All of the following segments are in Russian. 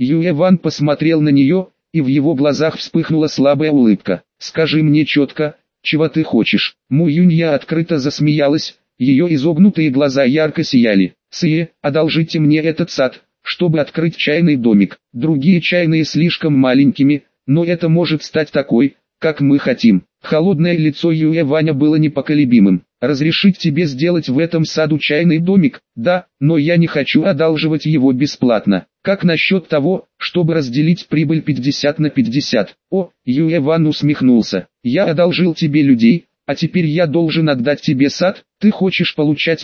Юэ Ван посмотрел на нее, и в его глазах вспыхнула слабая улыбка. «Скажи мне четко, чего ты хочешь?» Му Юнья открыто засмеялась, ее изогнутые глаза ярко сияли. «Сые, одолжите мне этот сад, чтобы открыть чайный домик. Другие чайные слишком маленькими, но это может стать такой, как мы хотим». Холодное лицо Юэ Ваня было непоколебимым. «Разрешить тебе сделать в этом саду чайный домик? Да, но я не хочу одалживать его бесплатно. Как насчет того, чтобы разделить прибыль 50 на 50? О, Юэ Ван усмехнулся. Я одолжил тебе людей, а теперь я должен отдать тебе сад? Ты хочешь получать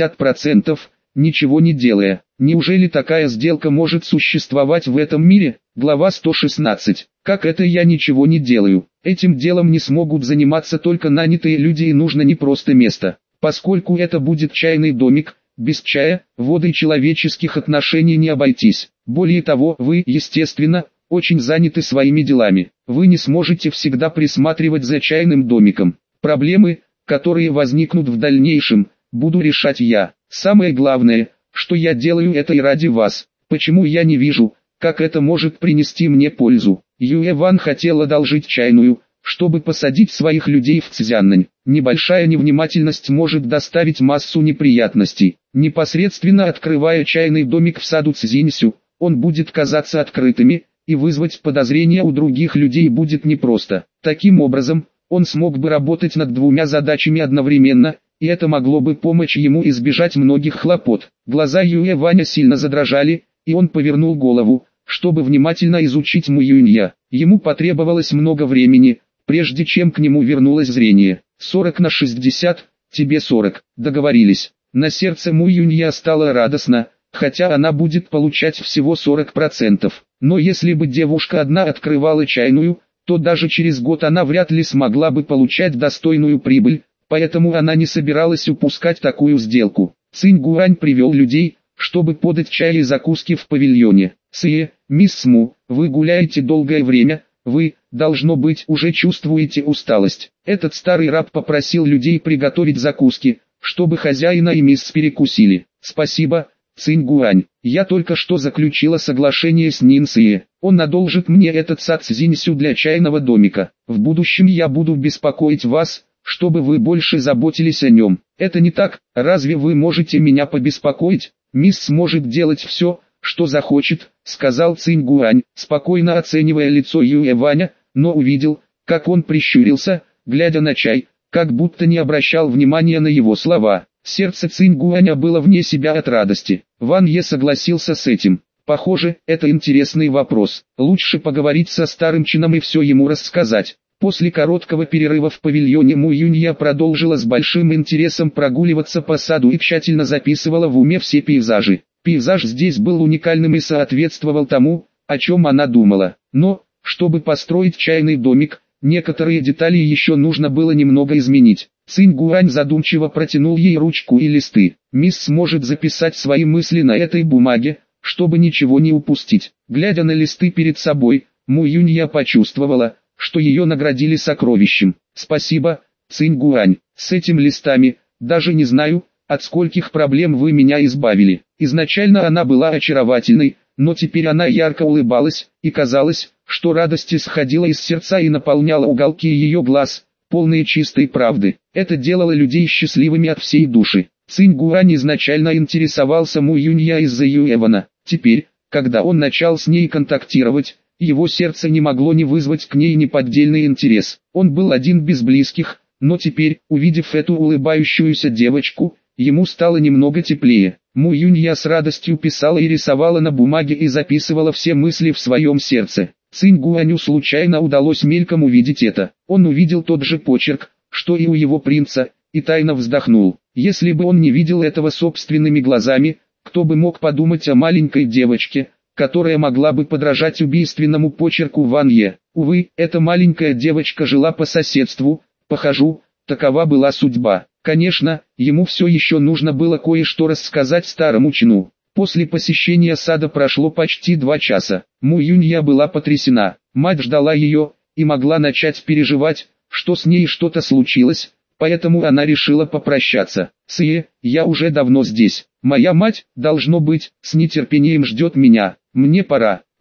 50%, ничего не делая? Неужели такая сделка может существовать в этом мире? Глава 116. Как это я ничего не делаю? Этим делом не смогут заниматься только нанятые люди, и нужно не просто место. Поскольку это будет чайный домик, без чая, воды и человеческих отношений не обойтись. Более того, вы, естественно, очень заняты своими делами. Вы не сможете всегда присматривать за чайным домиком. Проблемы, которые возникнут в дальнейшем, буду решать я. Самое главное, что я делаю это и ради вас. Почему я не вижу, как это может принести мне пользу? Юэ Ван хотел одолжить чайную, чтобы посадить своих людей в Цзяннань. Небольшая невнимательность может доставить массу неприятностей. Непосредственно открывая чайный домик в саду Цзиньсю, он будет казаться открытыми, и вызвать подозрения у других людей будет непросто. Таким образом, он смог бы работать над двумя задачами одновременно, и это могло бы помочь ему избежать многих хлопот. Глаза Юэ Ваня сильно задрожали, и он повернул голову, чтобы внимательно изучить Му Юнья. Ему потребовалось много времени, прежде чем к нему вернулось зрение. 40 на 60, тебе 40, договорились. На сердце Му Юнья стало радостно, хотя она будет получать всего 40%. Но если бы девушка одна открывала чайную, то даже через год она вряд ли смогла бы получать достойную прибыль, поэтому она не собиралась упускать такую сделку. Цинь Гуань привел людей, чтобы подать чай и закуски в павильоне. «Сые, мисс Му, вы гуляете долгое время, вы, должно быть, уже чувствуете усталость». Этот старый раб попросил людей приготовить закуски, чтобы хозяина и мисс перекусили. «Спасибо, Цинь Гуань, я только что заключила соглашение с Нин Сие. Он одолжит мне этот сад Цзиньсю для чайного домика. В будущем я буду беспокоить вас, чтобы вы больше заботились о нем. Это не так, разве вы можете меня побеспокоить? Мисс сможет делать все, что захочет», — сказал Цинь Гуань, спокойно оценивая лицо Юэ Ваня, но увидел, как он прищурился, глядя на чай, как будто не обращал внимания на его слова. Сердце Цинь Гуаня было вне себя от радости. Ван Е согласился с этим. Похоже, это интересный вопрос. Лучше поговорить со старым чином и все ему рассказать. После короткого перерыва в павильоне Му Юнья продолжила с большим интересом прогуливаться по саду и тщательно записывала в уме все пейзажи. Пейзаж здесь был уникальным и соответствовал тому, о чем она думала. Но, чтобы построить чайный домик, некоторые детали еще нужно было немного изменить. Цинь Гуань задумчиво протянул ей ручку и листы. «Мисс сможет записать свои мысли на этой бумаге, чтобы ничего не упустить». Глядя на листы перед собой, Му Юнья почувствовала, что ее наградили сокровищем. «Спасибо, Цинь Гуань, с этими листами, даже не знаю, от скольких проблем вы меня избавили». Изначально она была очаровательной, но теперь она ярко улыбалась, и казалось, что радость исходила из сердца и наполняла уголки ее глаз, полные чистой правды. Это делало людей счастливыми от всей души. Цинь Гуань изначально интересовался Му Юнья из-за Юэвана. Теперь, когда он начал с ней контактировать, его сердце не могло не вызвать к ней неподдельный интерес. Он был один без близких, но теперь, увидев эту улыбающуюся девочку, ему стало немного теплее. Му Юнья с радостью писала и рисовала на бумаге и записывала все мысли в своем сердце. Цинь Гуаню случайно удалось мельком увидеть это. Он увидел тот же почерк, что и у его принца, и тайно вздохнул. Если бы он не видел этого собственными глазами, кто бы мог подумать о маленькой девочке, которая могла бы подражать убийственному почерку Ван Е. Увы, эта маленькая девочка жила по соседству, похожу, такова была судьба. Конечно, ему все еще нужно было кое-что рассказать старому чину. После посещения сада прошло почти 2 часа. Му Юнья была потрясена. Мать ждала ее, и могла начать переживать, что с ней что-то случилось, поэтому она решила попрощаться. «Сие, я уже давно здесь. Моя мать, должно быть, с нетерпением ждет меня. Мне пора».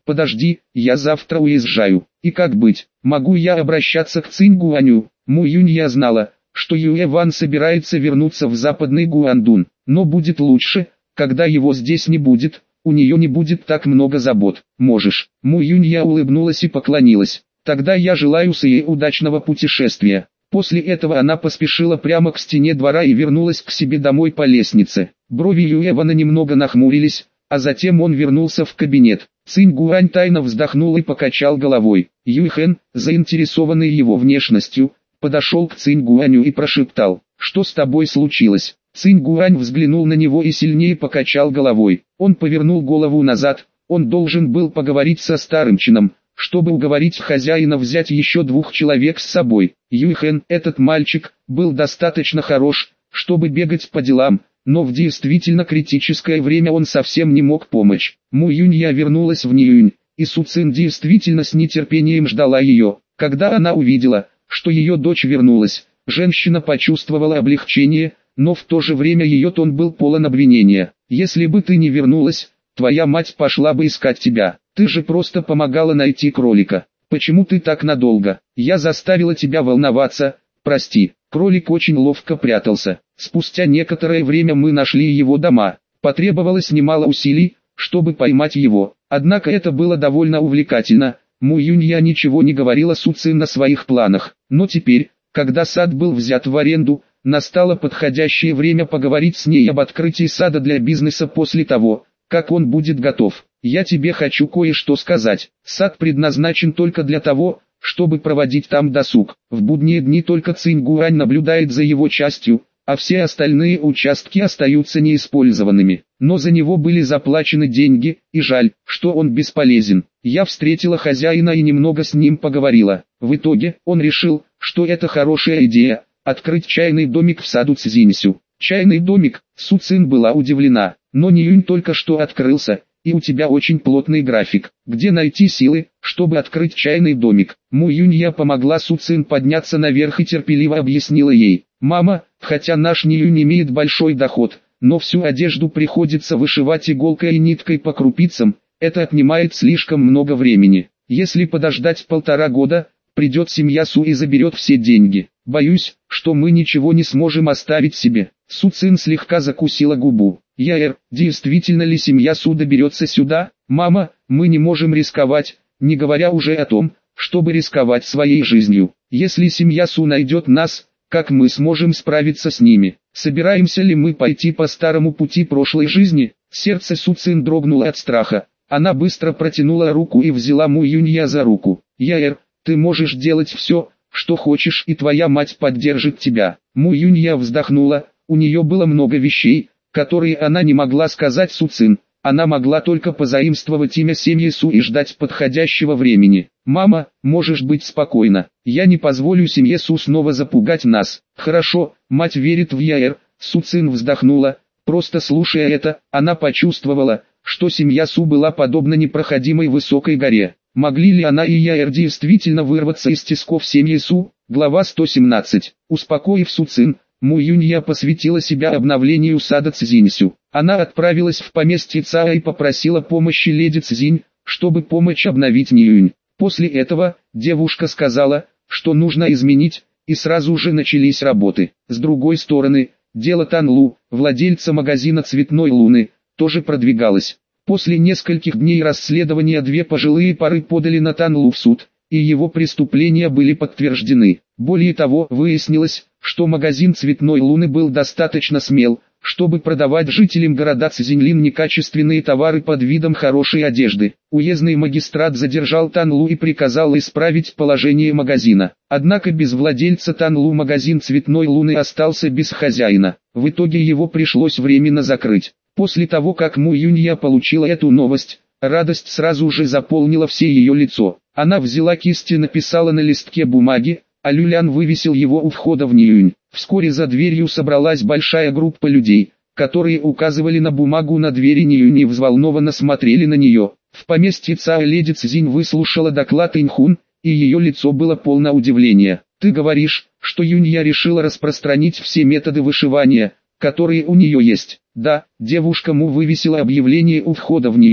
подожди, я завтра уезжаю. И как быть, могу я обращаться к Цинь Гуаню? Му Юнья знала, что Юэ Ван собирается вернуться в западный Гуандун, но будет лучше, когда его здесь не будет, у нее не будет так много забот. Можешь. Му Юнья улыбнулась и поклонилась. Тогда я желаю Сые удачного путешествия. После этого она поспешила прямо к стене двора и вернулась к себе домой по лестнице. Брови Юэвана немного нахмурились, а затем он вернулся в кабинет. Цинь Гуань тайно вздохнул и покачал головой. Юйхэн, заинтересованный его внешностью, подошел к Цинь Гуаню и прошептал: «Что с тобой случилось?» Цинь Гуань взглянул на него и сильнее покачал головой. Он повернул голову назад, он должен был поговорить со старым чином, чтобы уговорить хозяина взять еще 2 человек с собой. Юйхэн, этот мальчик, был достаточно хорош, чтобы бегать по делам, но в действительно критическое время он совсем не мог помочь. Му Юнья вернулась в Ниюнь, и Су Цин действительно с нетерпением ждала ее. Когда она увидела, что ее дочь вернулась, женщина почувствовала облегчение, но в то же время ее тон был полон обвинения. «Если бы ты не вернулась, твоя мать пошла бы искать тебя. Ты же просто помогала найти кролика. Почему ты так надолго? Я заставила тебя волноваться, прости». Кролик очень ловко прятался. Спустя некоторое время мы нашли его дома. Потребовалось немало усилий, чтобы поймать его. Однако это было довольно увлекательно. Му Юнья ничего не говорила Су Цин о своих планах. Но теперь, когда сад был взят в аренду, настало подходящее время поговорить с ней об открытии сада для бизнеса после того, как он будет готов. «Я тебе хочу кое-что сказать. Сад предназначен только для того, чтобы проводить там досуг. В будние дни только Цинь Гуань наблюдает за его частью, а все остальные участки остаются неиспользованными. Но за него были заплачены деньги, и жаль, что он бесполезен. Я встретила хозяина и немного с ним поговорила. В итоге, он решил, что это хорошая идея – открыть чайный домик в саду Цзиньсю». «Чайный домик?» Су Цин была удивлена. «Но Ниюнь только что открылся, и у тебя очень плотный график. Где найти силы, чтобы открыть чайный домик?» Му Юнья помогла Су Цин подняться наверх и терпеливо объяснила ей: «Мама, хотя наш Ниюнь имеет большой доход, но всю одежду приходится вышивать иголкой и ниткой по крупицам, это отнимает слишком много времени. Если подождать 1,5 года, придет семья Су и заберет все деньги. Боюсь, что мы ничего не сможем оставить себе». Су Цин слегка закусила губу. Действительно ли семья Су доберется сюда? Мама, мы не можем рисковать, не говоря уже о том, чтобы рисковать своей жизнью. Если семья Су найдет нас, как мы сможем справиться с ними? Собираемся ли мы пойти по старому пути прошлой жизни?» Сердце Су Цин дрогнуло от страха. Она быстро протянула руку и взяла Му Юнья за руку. Ты можешь делать все, что хочешь, и твоя мать поддержит тебя. Му Юнья вздохнула. У нее было много вещей, которые она не могла сказать Су Цин. Она могла только позаимствовать имя семьи Су и ждать подходящего времени. «Мама, можешь быть спокойна. Я не позволю семье Су снова запугать нас». «Хорошо, мать верит в Яэр». Су Цин вздохнула. Просто слушая это, она почувствовала, что семья Су была подобна непроходимой высокой горе. Могли ли она и Яэр действительно вырваться из тисков семьи Су? Глава 117. Успокоив Су Цин, Му Юнья посвятила себя обновлению сада Цзиньсю. Она отправилась в поместье Цао и попросила помощи леди Цзинь, чтобы помочь обновить Ниюнь. После этого, девушка сказала, что нужно изменить, и сразу же начались работы. С другой стороны, дело Танлу, владельца магазина «Цветной луны», тоже продвигалось. После нескольких дней расследования 2 пожилые пары подали на Танлу в суд, и его преступления были подтверждены. Более того, выяснилось, что магазин «Цветной луны» был достаточно смел, чтобы продавать жителям города Цзиньлин некачественные товары под видом хорошей одежды. Уездный магистрат задержал Танлу и приказал исправить положение магазина. Однако без владельца Танлу магазин «Цветной луны» остался без хозяина. В итоге его пришлось временно закрыть. После того, как Му Юнья получила эту новость, радость сразу же заполнила все ее лицо. Она взяла кисть и написала на листке бумаги, а Люлян вывесил его у входа в Ниюнь. Вскоре за дверью собралась большая группа людей, которые указывали на бумагу на двери Ниюнь и взволнованно смотрели на нее. В поместье Цао леди Цзинь выслушала доклад Инхун, и ее лицо было полно удивления. «Ты говоришь, что Юнья решила распространить все методы вышивания, которые у нее есть?» «Да», девушка Му вывесила объявление у входа в Ниюнь.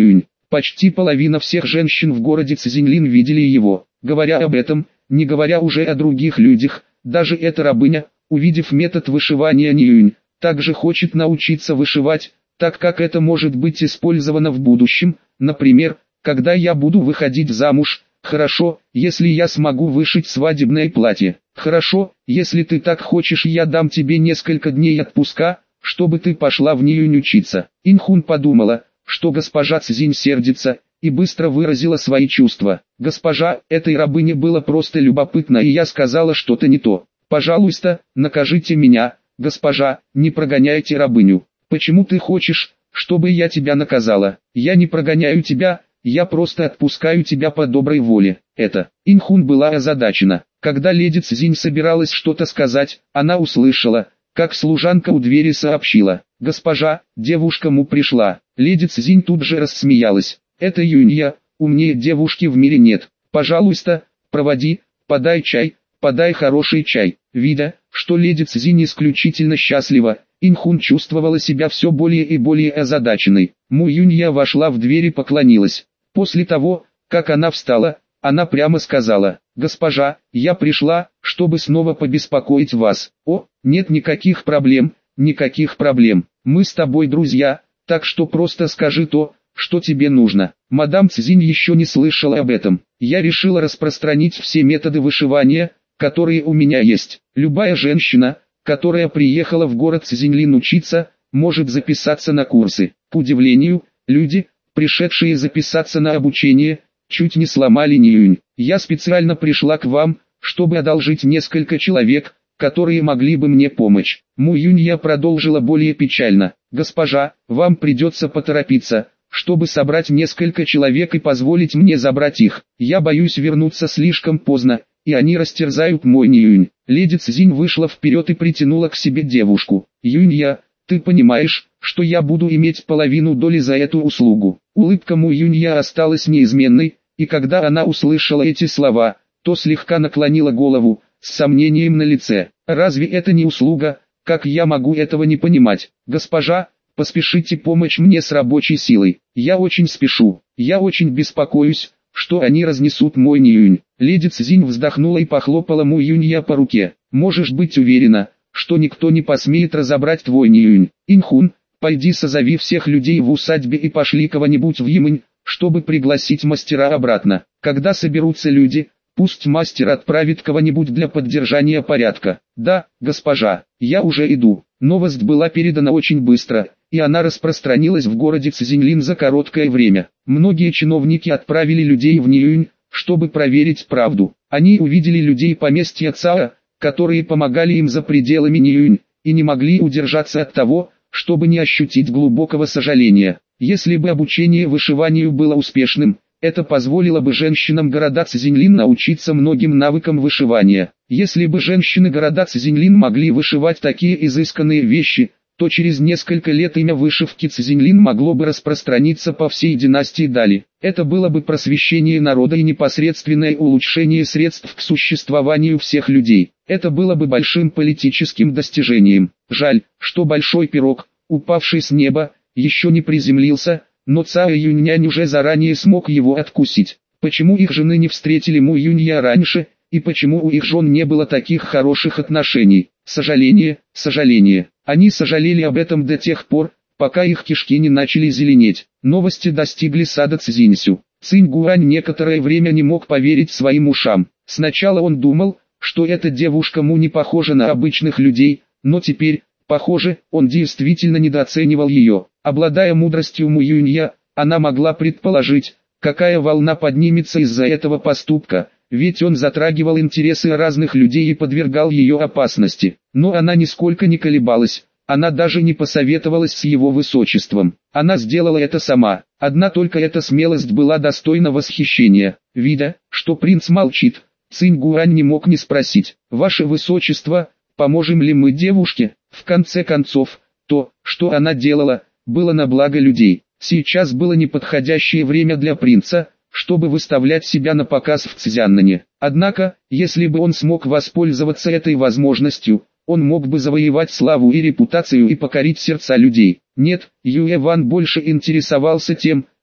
Почти половина всех женщин в городе Цзиньлин видели его. Говоря об этом, не говоря уже о других людях, даже эта рабыня, увидев метод вышивания Ньюнь, также хочет научиться вышивать, так как это может быть использовано в будущем, например, когда я буду выходить замуж. Хорошо, если я смогу вышить свадебное платье. Хорошо, если ты так хочешь, я дам тебе несколько дней отпуска, чтобы ты пошла в Ньюнь учиться. Инхун подумала, что госпожа Цзинь сердится, и быстро выразила свои чувства. Госпожа, этой рабыне было просто любопытно, и я сказала что-то не то. Пожалуйста, накажите меня, госпожа, не прогоняйте рабыню. Почему ты хочешь, чтобы я тебя наказала? Я не прогоняю тебя, я просто отпускаю тебя по доброй воле. Это. Инхун была озадачена. Когда леди Цзинь собиралась что-то сказать, она услышала, как служанка у двери сообщила: «Госпожа, девушка Му пришла». Леди Цзинь тут же рассмеялась. «Это Юнья, умнее девушки в мире нет. Пожалуйста, проводи, подай чай, подай хороший чай». Видя, что леди Цзинь исключительно счастлива, Инхун чувствовала себя все более и более озадаченной. Му Юнья вошла в дверь и поклонилась. После того, как она встала, она прямо сказала: «Госпожа, я пришла, чтобы снова побеспокоить вас». «О, нет никаких проблем, никаких проблем. Мы с тобой друзья, так что просто скажи то, что тебе нужно». Мадам Цзинь еще не слышала об этом. «Я решила распространить все методы вышивания, которые у меня есть. Любая женщина, которая приехала в город Цзиньлин учиться, может записаться на курсы». К удивлению, люди, пришедшие записаться на обучение, чуть не сломали Ньюнь. «Я специально пришла к вам, чтобы одолжить несколько человек, которые могли бы мне помочь». Му Юнья продолжила более печально: «Госпожа, вам придется поторопиться, чтобы собрать несколько человек и позволить мне забрать их. Я боюсь вернуться слишком поздно, и они растерзают мой Ньюнь». Леди Цзинь вышла вперед и притянула к себе девушку. «Юнья, ты понимаешь, что я буду иметь половину доли за эту услугу?» Улыбка Му Юнья осталась неизменной, и когда она услышала эти слова, то слегка наклонила голову, с сомнением на лице. «Разве это не услуга? Как я могу этого не понимать? Госпожа, поспешите помочь мне с рабочей силой. Я очень спешу, я очень беспокоюсь, что они разнесут мой Ньюнь». Леди Цзинь вздохнула и похлопала Му Юнья по руке. «Можешь быть уверена, что никто не посмеет разобрать твой Ньюнь. Инхун, пойди созови всех людей в усадьбе и пошли кого-нибудь в Ямынь, чтобы пригласить мастера обратно. Когда соберутся люди, пусть мастер отправит кого-нибудь для поддержания порядка». «Да, госпожа, я уже иду». Новость была передана очень быстро, и она распространилась в городе Цзиньлин за короткое время. Многие чиновники отправили людей в Ньюнь, чтобы проверить правду. Они увидели людей поместья Цао, которые помогали им за пределами Ньюнь, и не могли удержаться от того, чтобы не ощутить глубокого сожаления. Если бы обучение вышиванию было успешным, это позволило бы женщинам города Цзиньлин научиться многим навыкам вышивания. Если бы женщины города Цзиньлин могли вышивать такие изысканные вещи, то через несколько лет имя вышивки Цзиньлин могло бы распространиться по всей династии Дали. Это было бы просвещение народа и непосредственное улучшение средств к существованию всех людей. Это было бы большим политическим достижением. Жаль, что большой пирог, упавший с неба, еще не приземлился, но Цао Юньнянь уже заранее смог его откусить. Почему их жены не встретили Му Юнья раньше, и почему у их жен не было таких хороших отношений? Сожаление, сожаление. Они сожалели об этом до тех пор, пока их кишки не начали зеленеть. Новости достигли сада Цзиньсю. Цинь Гуань некоторое время не мог поверить своим ушам. Сначала он думал, что эта девушка Му не похожа на обычных людей, но теперь, похоже, он действительно недооценивал ее. Обладая мудростью Му Юнья, она могла предположить, какая волна поднимется из-за этого поступка, ведь он затрагивал интересы разных людей и подвергал ее опасности. Но она нисколько не колебалась, она даже не посоветовалась с его высочеством. Она сделала это сама. Одна только эта смелость была достойна восхищения. Видя, что принц молчит, Цинь Гуань не мог не спросить: «Ваше высочество, поможем ли мы девушке?» В конце концов, то, что она делала, было на благо людей. Сейчас было неподходящее время для принца, чтобы выставлять себя на показ в Цзяннане. Однако, если бы он смог воспользоваться этой возможностью, он мог бы завоевать славу и репутацию и покорить сердца людей. Нет, Юэ Ван больше интересовался тем,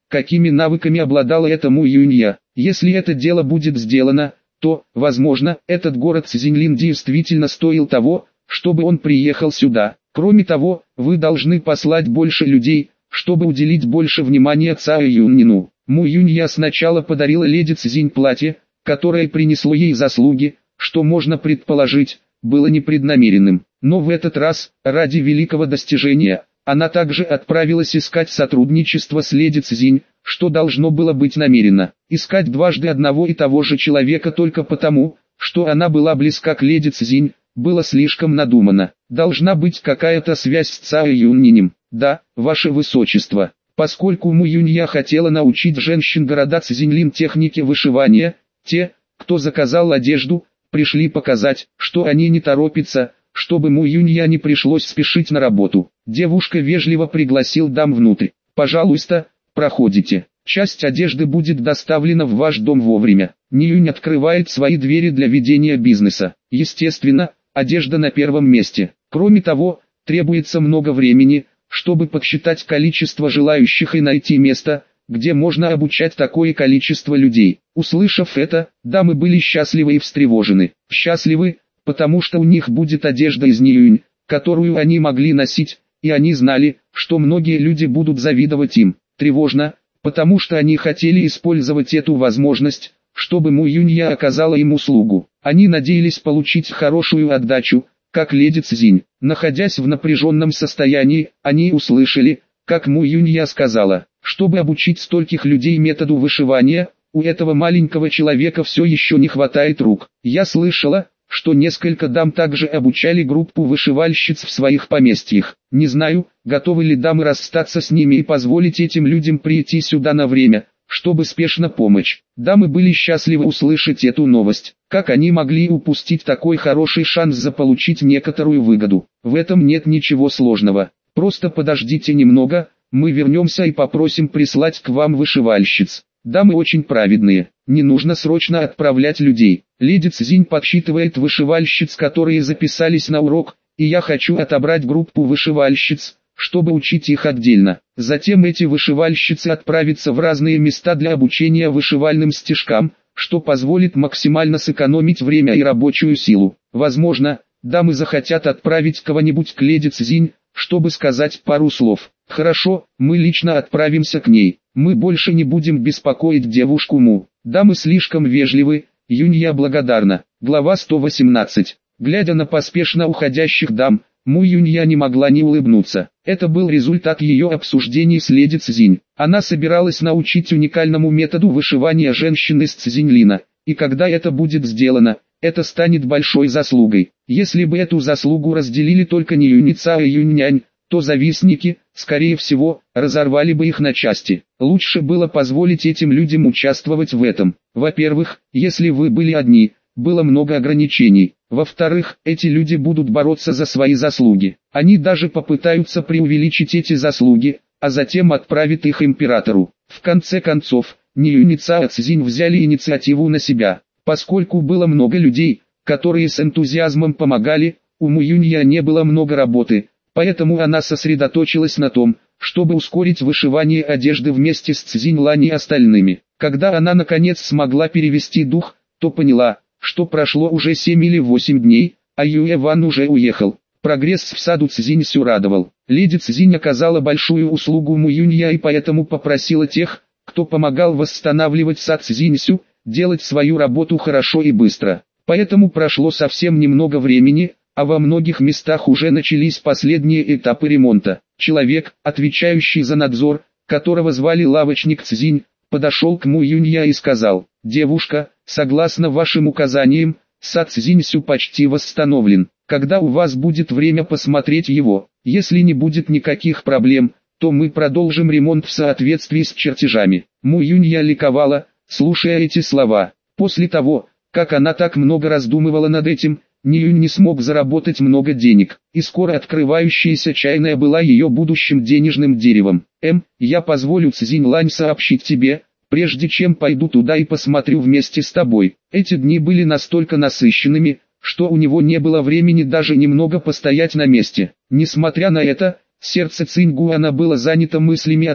какими навыками обладала эта Му Юнья. Если это дело будет сделано, то, возможно, этот город Цзиньлин действительно стоил того, чтобы он приехал сюда. Кроме того, вы должны послать больше людей, чтобы уделить больше внимания Цао Юньнину. Му Юнья сначала подарила леди Цзинь платье, которое принесло ей заслуги, что можно предположить, было непреднамеренным. Но в этот раз, ради великого достижения, она также отправилась искать сотрудничество с леди Цзинь, что должно было быть намеренно. Искать дважды одного и того же человека только потому, что она была близка к леди Цзинь, было слишком надумано. Должна быть какая-то связь с Цао Юньнинем. Да, ваше высочество. Поскольку Му Юнья хотела научить женщин города Цзиньлин технике вышивания, те, кто заказал одежду, пришли показать, что они не торопятся, чтобы Му Юнья не пришлось спешить на работу. Девушка вежливо пригласил дам внутрь. «Пожалуйста, проходите. Часть одежды будет доставлена в ваш дом вовремя». Ниюнь открывает свои двери для ведения бизнеса. Естественно, одежда на первом месте. Кроме того, требуется много времени, чтобы подсчитать количество желающих и найти место, где можно обучать такое количество людей. Услышав это, дамы были счастливы и встревожены. Счастливы, потому что у них будет одежда из Ниюнь, которую они могли носить, и они знали, что многие люди будут завидовать им. Тревожно, потому что они хотели использовать эту возможность, чтобы Му Юнья оказала им услугу. Они надеялись получить хорошую отдачу, как леди Цзинь. Находясь в напряженном состоянии, они услышали, как Му Юнья сказала, чтобы обучить стольких людей методу вышивания, у этого маленького человека все еще не хватает рук. Я слышала, что несколько дам также обучали группу вышивальщиц в своих поместьях. Не знаю, готовы ли дамы расстаться с ними и позволить этим людям прийти сюда на время, чтобы спешно помочь. Дамы были счастливы услышать эту новость. Как они могли упустить такой хороший шанс заполучить некоторую выгоду? В этом нет ничего сложного. Просто подождите немного, мы вернемся и попросим прислать к вам вышивальщиц. Дамы очень праведные, не нужно срочно отправлять людей. Леди Цзинь подсчитывает вышивальщиц, которые записались на урок, и я хочу отобрать группу вышивальщиц, чтобы учить их отдельно. Затем эти вышивальщицы отправятся в разные места для обучения вышивальным стежкам, что позволит максимально сэкономить время и рабочую силу. Возможно, дамы захотят отправить кого-нибудь к леди Цзинь, чтобы сказать пару слов. Хорошо, мы лично отправимся к ней. Мы больше не будем беспокоить девушку Му. Дамы слишком вежливы, Юнья благодарна. Глава 118. Глядя на поспешно уходящих дам, Му Юнья не могла не улыбнуться. Это был результат ее обсуждений с леди Цзинь. Она собиралась научить уникальному методу вышивания женщин из Цзиньлина, и когда это будет сделано, это станет большой заслугой. Если бы эту заслугу разделили только Ниюнь и Цао Юньнянь, то завистники, скорее всего, разорвали бы их на части. Лучше было позволить этим людям участвовать в этом. Во-первых, если вы были одни, было много ограничений. Во-вторых, эти люди будут бороться за свои заслуги. Они даже попытаются преувеличить эти заслуги, а затем отправят их императору. В конце концов, Ниюнь и Цао Цзинь взяли инициативу на себя. Поскольку было много людей, которые с энтузиазмом помогали, у Му Юнья не было много работы, поэтому она сосредоточилась на том, чтобы ускорить вышивание одежды вместе с Цзинь Лань и остальными. Когда она наконец смогла перевести дух, то поняла, что прошло уже 7 или 8 дней, а Юэ Ван уже уехал. Прогресс в саду Цзиньсю радовал. Леди Цзинь оказала большую услугу Му Юнья и поэтому попросила тех, кто помогал восстанавливать сад Цзиньсю, делать свою работу хорошо и быстро. Поэтому прошло совсем немного времени, а во многих местах уже начались последние этапы ремонта. Человек, отвечающий за надзор, которого звали лавочник Цзинь, подошел к Му Юнья и сказал: «Девушка, согласно вашим указаниям, сад Цзиньсю почти восстановлен. Когда у вас будет время посмотреть его, если не будет никаких проблем, то мы продолжим ремонт в соответствии с чертежами». Му Юнья ликовала, слушая эти слова. После того, как она так много раздумывала над этим, Ниюнь не смог заработать много денег, и скоро открывающаяся чайная была ее будущим денежным деревом. Я позволю Цзинь Лань сообщить тебе, прежде чем пойду туда и посмотрю вместе с тобой. Эти дни были настолько насыщенными, что у него не было времени даже немного постоять на месте. Несмотря на это, сердце Цинь Гуана было занято мыслями о том,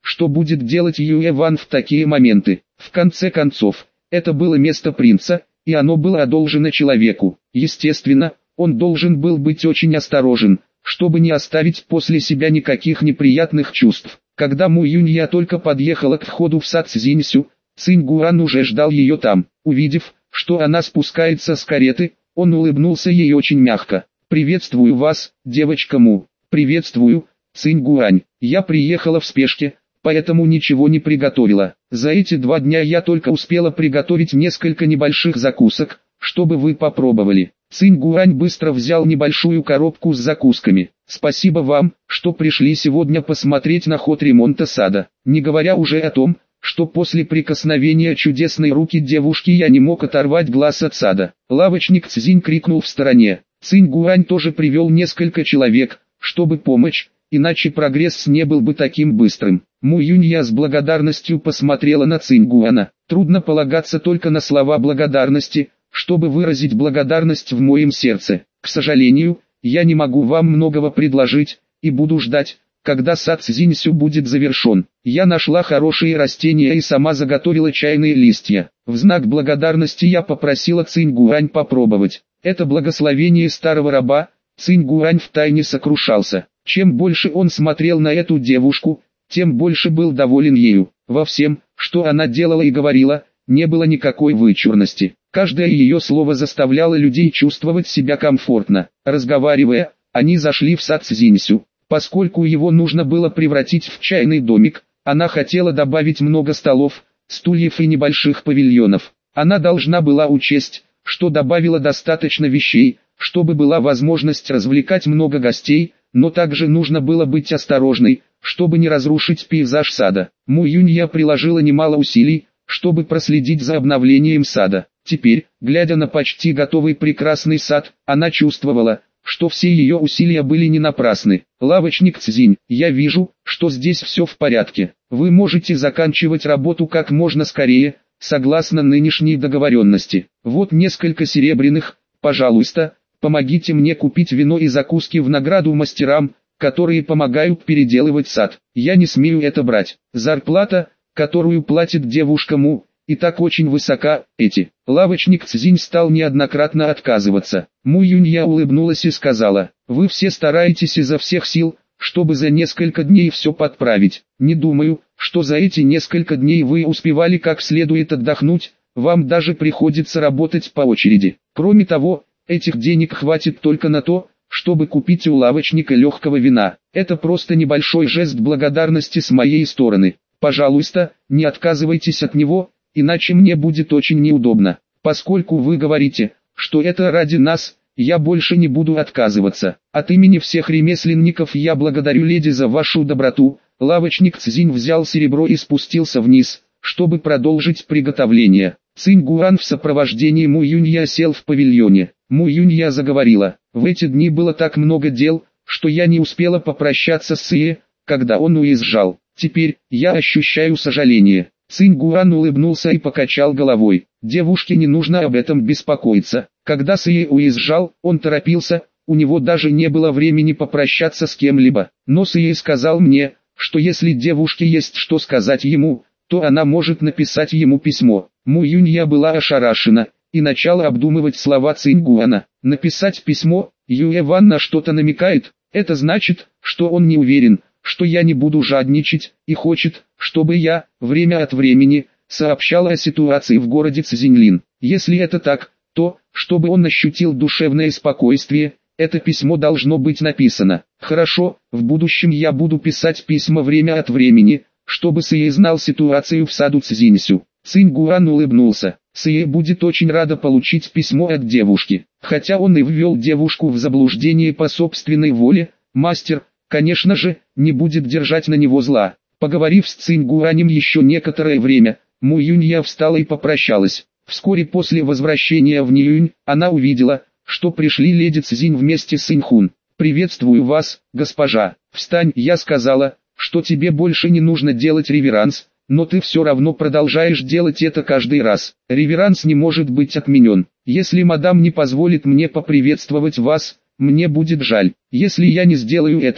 что будет делать Юэ Ван в такие моменты. В конце концов, это было место принца, и оно было одолжено человеку. Естественно, он должен был быть очень осторожен, чтобы не оставить после себя никаких неприятных чувств. Когда Му Юнья только подъехала к входу в сад Цзиньсю, Цинь Гуан уже ждал ее там. Увидев, что она спускается с кареты, он улыбнулся ей очень мягко. «Приветствую вас, девочка Му». «Приветствую, Цинь Гуань. Я приехала в спешке, поэтому ничего не приготовила. За эти 2 дня я только успела приготовить несколько небольших закусок, чтобы вы попробовали». Цинь Гуань быстро взял небольшую коробку с закусками. «Спасибо вам, что пришли сегодня посмотреть на ход ремонта сада. Не говоря уже о том, что после прикосновения чудесной руки девушки я не мог оторвать глаз от сада». Лавочник Цзинь крикнул в стороне. Цинь Гуань тоже привел несколько человек, чтобы помочь, иначе прогресс не был бы таким быстрым. Му Юнья с благодарностью посмотрела на Цинь Гуана. «Трудно полагаться только на слова благодарности, чтобы выразить благодарность в моем сердце. К сожалению, я не могу вам многого предложить, и буду ждать, когда сад Цзиньсю будет завершен. Я нашла хорошие растения и сама заготовила чайные листья. В знак благодарности я попросила Цинь Гуань попробовать. Это благословение старого раба». Цинь Гуань втайне сокрушался. Чем больше он смотрел на эту девушку, тем больше был доволен ею. Во всем, что она делала и говорила, не было никакой вычурности. Каждое ее слово заставляло людей чувствовать себя комфортно. Разговаривая, они зашли в сад Цзиньсю. Поскольку его нужно было превратить в чайный домик, она хотела добавить много столов, стульев и небольших павильонов. Она должна была учесть, что добавила достаточно вещей, чтобы была возможность развлекать много гостей, но также нужно было быть осторожной, чтобы не разрушить пейзаж сада. Му Юнья приложила немало усилий, чтобы проследить за обновлением сада. Теперь, глядя на почти готовый прекрасный сад, она чувствовала, что все ее усилия были не напрасны. «Лавочник Цзинь, я вижу, что здесь все в порядке. Вы можете заканчивать работу как можно скорее, согласно нынешней договоренности. Вот несколько серебряных, пожалуйста, помогите мне купить вино и закуски в награду мастерам, которые помогают переделывать сад. Я не смею это брать. Зарплата, которую платит девушка Му, и так очень высока». Лавочник Цзинь стал неоднократно отказываться. Му Юнья улыбнулась и сказала: «Вы все стараетесь изо всех сил, чтобы за несколько дней все подправить. Не думаю, что за эти несколько дней вы успевали как следует отдохнуть, вам даже приходится работать по очереди. Кроме того, этих денег хватит только на то, чтобы купить у лавочника легкого вина. Это просто небольшой жест благодарности с моей стороны. Пожалуйста, не отказывайтесь от него, иначе мне будет очень неудобно. Поскольку вы говорите, что это ради нас, я больше не буду отказываться. От имени всех ремесленников я благодарю леди за вашу доброту». Лавочник Цзинь взял серебро и спустился вниз, чтобы продолжить приготовление. Цинь Гуан в сопровождении Му Юнья сел в павильоне. Му Юнья заговорила: «В эти дни было так много дел, что я не успела попрощаться с Сие, когда он уезжал. Теперь, я ощущаю сожаление». Цинь Гуан улыбнулся и покачал головой. «Девушке не нужно об этом беспокоиться. Когда Сие уезжал, он торопился, у него даже не было времени попрощаться с кем-либо. Но Сие сказал мне, что если девушке есть что сказать ему, то она может написать ему письмо». Му Юнья была ошарашена и начала обдумывать слова Цинь Гуана. «Написать письмо, Юэ Ван на что-то намекает, это значит, что он не уверен, что я не буду жадничать, и хочет, чтобы я, время от времени, сообщала о ситуации в городе Цзиньлин. Если это так, то, чтобы он ощутил душевное спокойствие, это письмо должно быть написано. Хорошо, в будущем я буду писать письма время от времени, чтобы Сие знал ситуацию в саду Цзиньсю». Цинь Гуан улыбнулся. Сие будет очень рада получить письмо от девушки. Хотя он и ввел девушку в заблуждение по собственной воле, мастер, конечно же, не будет держать на него зла. Поговорив с Цинь Гуанем еще некоторое время, Му Юнья встала и попрощалась. Вскоре после возвращения в Ниюнь, она увидела, что пришли леди Цзинь вместе с Инхун. «Приветствую вас, госпожа. Встань, я сказала, что тебе больше не нужно делать реверанс, но ты все равно продолжаешь делать это каждый раз. Реверанс не может быть отменен. Если мадам не позволит мне поприветствовать вас, мне будет жаль. Если я не сделаю этого,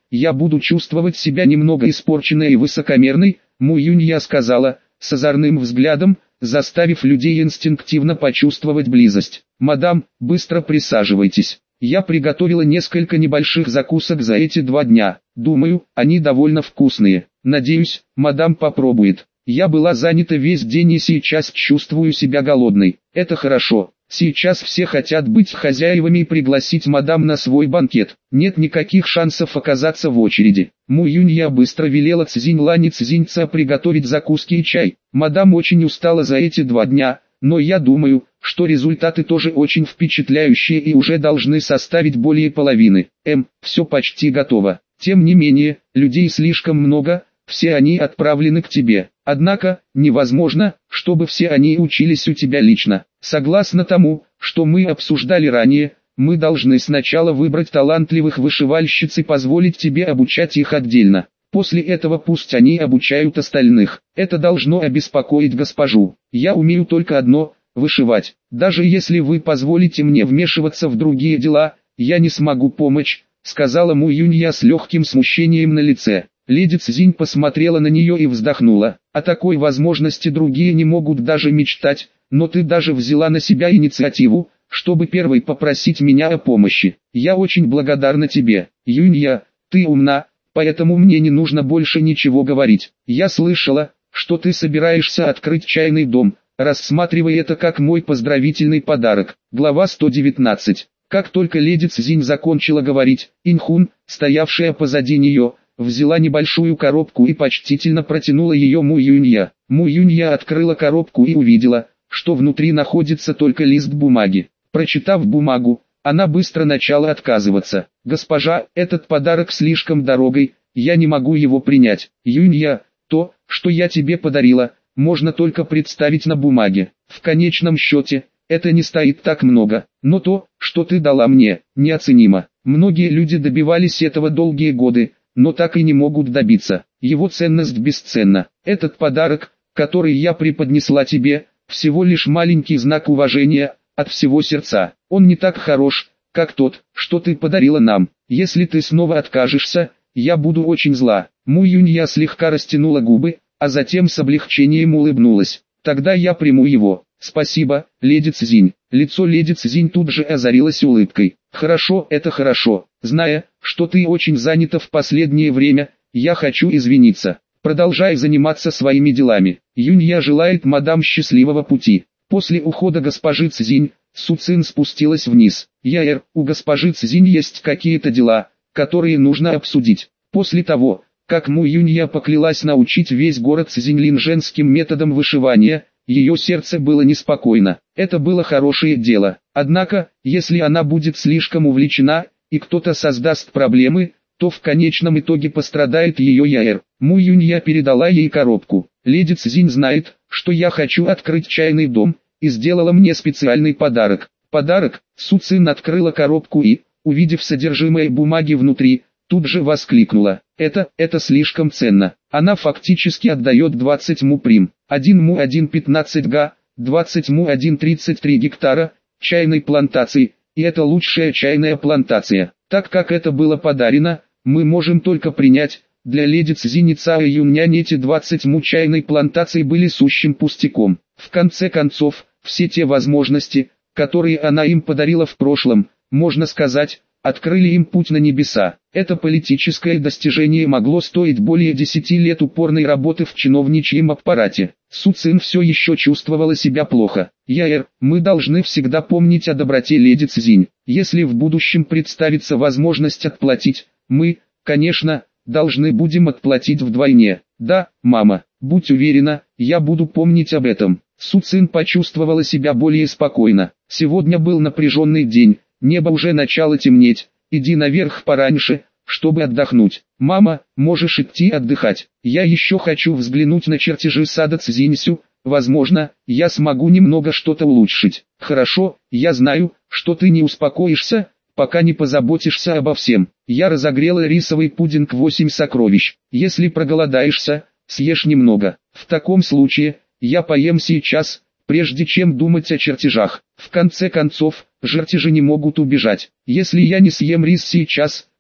я буду чувствовать себя немного испорченной и высокомерной, Му Юнья сказала, с озорным взглядом, заставив людей инстинктивно почувствовать близость. «Мадам, быстро присаживайтесь. Я приготовила несколько небольших закусок за эти 2 дня. Думаю, они довольно вкусные. Надеюсь, мадам попробует. Я была занята весь день и сейчас чувствую себя голодной. Это хорошо. Сейчас все хотят быть хозяевами и пригласить мадам на свой банкет. Нет никаких шансов оказаться в очереди». Му Юнья быстро велела Цзиньлань и Цзиньца приготовить закуски и чай. «Мадам очень устала за эти 2 дня, но я думаю, что результаты тоже очень впечатляющие и уже должны составить более половины. Все почти готово. Тем не менее, людей слишком много, все они отправлены к тебе. Однако, невозможно, чтобы все они учились у тебя лично. Согласно тому, что мы обсуждали ранее, мы должны сначала выбрать талантливых вышивальщиц и позволить тебе обучать их отдельно. После этого пусть они обучают остальных. Это должно обеспокоить госпожу. Я умею только одно – вышивать. Даже если вы позволите мне вмешиваться в другие дела, я не смогу помочь», – сказала Му Юнья с легким смущением на лице. Леди Цзинь посмотрела на нее и вздохнула. «О такой возможности другие не могут даже мечтать, но ты даже взяла на себя инициативу, чтобы первой попросить меня о помощи. Я очень благодарна тебе. Юнья, ты умна, поэтому мне не нужно больше ничего говорить. Я слышала, что ты собираешься открыть чайный дом, рассматривай это как мой поздравительный подарок». Глава 119. Как только леди Цзинь закончила говорить, Инхун, стоявшая позади нее, взяла небольшую коробку и почтительно протянула ее Му Юнья. Му Юнья открыла коробку и увидела, что внутри находится только лист бумаги. Прочитав бумагу, она быстро начала отказываться. «Госпожа, этот подарок слишком дорогой, я не могу его принять. Юнья, то, что я тебе подарила, можно только представить на бумаге. В конечном счете, это не стоит так много, но то, что ты дала мне, неоценимо. Многие люди добивались этого долгие годы, но так и не могут добиться. Его ценность бесценна. Этот подарок, который я преподнесла тебе, всего лишь маленький знак уважения, от всего сердца. Он не так хорош, как тот, что ты подарила нам. Если ты снова откажешься, я буду очень зла». Му Юнья слегка растянула губы, а затем с облегчением улыбнулась. «Тогда я приму его. Спасибо, леди Цзинь». Лицо леди Цзинь тут же озарилось улыбкой. «Хорошо, это хорошо. Зная, что ты очень занята в последнее время, я хочу извиниться. Продолжай заниматься своими делами. Юнья желает мадам счастливого пути». После ухода госпожи Цзинь, Су Цин спустилась вниз. У госпожи Цзинь есть какие-то дела, которые нужно обсудить». После того, как Му Юнья поклялась научить весь город Цзиньлин женским методом вышивания, ее сердце было неспокойно. Это было хорошее дело. Однако, если она будет слишком увлечена, и кто-то создаст проблемы, то в конечном итоге пострадает ее Му Юнья передала ей коробку. «Леди Цзинь знает, что я хочу открыть чайный дом, и сделала мне специальный подарок». «Подарок?» Су Цин открыла коробку и, увидев содержимое бумаги внутри, тут же воскликнула. Это слишком ценно. Она фактически отдает 20 му прим. 1 му 1,15 га, 20 му 1,33 гектара, чайной плантации, и это лучшая чайная плантация. Так как это было подарено, мы можем только принять. Для леди Цзинь и Цао Юньнянь эти 20 му чайной плантации были сущим пустяком. В конце концов, все те возможности, которые она им подарила в прошлом, можно сказать, открыли им путь на небеса. Это политическое достижение могло стоить более 10 лет упорной работы в чиновничьем аппарате. Су Цин все еще чувствовала себя плохо. Мы должны всегда помнить о доброте леди Цзинь. Если в будущем представится возможность отплатить, мы, конечно, должны будем отплатить вдвойне. Да, мама, будь уверена, я буду помнить об этом». Су Цин почувствовала себя более спокойно. Сегодня был напряженный день. Небо уже начало темнеть, иди наверх пораньше, чтобы отдохнуть. «Мама, можешь идти отдыхать. Я еще хочу взглянуть на чертежи сада Цзиньсю, возможно, я смогу немного что-то улучшить». «Хорошо, я знаю, что ты не успокоишься, пока не позаботишься обо всем. Я разогрела рисовый пудинг 8 сокровищ. Если проголодаешься, съешь немного. В таком случае, я поем сейчас, прежде чем думать о чертежах. В конце концов, чертежи не могут убежать. Если я не съем рис сейчас,